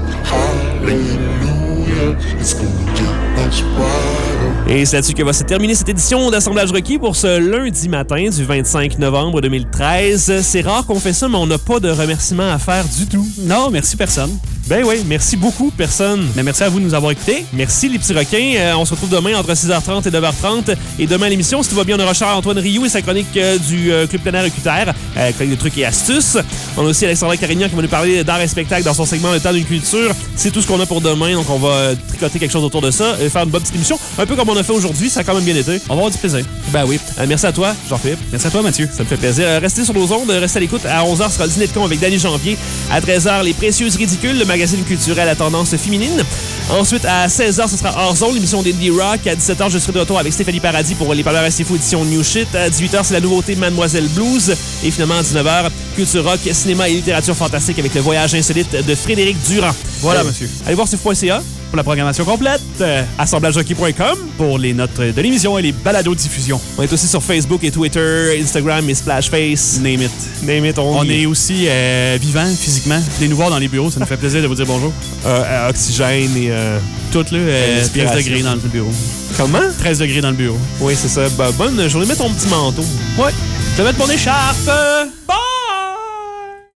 Et c'est là-dessus que va se terminer cette édition d'Assemblage requis pour ce lundi matin du 25 novembre 2013. C'est rare qu'on fait ça, mais on n'a pas de remerciements à faire du tout. Non, merci personne. Ben oui, merci beaucoup, personne. Mais merci à vous de nous avoir écoutés. Merci, les petits requins. On se retrouve demain entre 6h30 et 9h30. Et demain à l'émission, si tout va bien, on aura Charles-Antoine Rioux et sa chronique du Club plein air UQTR, chronique de trucs et astuces. On a aussi Alexandra Carignan qui va nous parler d'art et spectacle dans son segment Le temps d'une culture. C'est tout ce qu'on a pour demain, donc on va tricoter quelque chose autour de ça et faire une bonne petite émission. Un peu comme on a fait aujourd'hui, ça a quand même bien été. On va avoir du plaisir. Ben oui. Merci à toi, Jean-Philippe. Merci à toi, Mathieu. Ça me fait plaisir. Restez sur nos ondes, restez à l'écoute. À 11h, sera le dîner de con avec Danny Janvier. À 13h, Les Précieuses Ridicules, le magazine culturel à tendance féminine. Ensuite, à 16h, ce sera Hors-Zone, l'émission d'Indie Rock. À 17h, je serai de retour avec Stéphanie Paradis pour les Parleurs assez fous édition New Shit. À 18h, c'est la nouveauté Mademoiselle Blues. Et finalement, à 19h, Culture Rock, cinéma et littérature fantastique avec le voyage insolite de Frédéric Durand. Voilà, monsieur. Allez voir CIF.ca pour la programmation complète. AssemblageRocky.com pour les notes de l'émission et les balados-diffusions. On est aussi sur Facebook et Twitter, Instagram et Splashface. Name it. Name it. On est aussi vivants physiquement. Venez nous voir dans les bureaux, ça nous fait plaisir de vous dire bonjour. Oxygène et... Tout là, 13 degrés dans le bureau. Comment? 13 degrés dans le bureau. Oui, c'est ça. Bonne journée. Mets ton petit manteau. Ouais. Je vais mettre mon écharpe. Bon!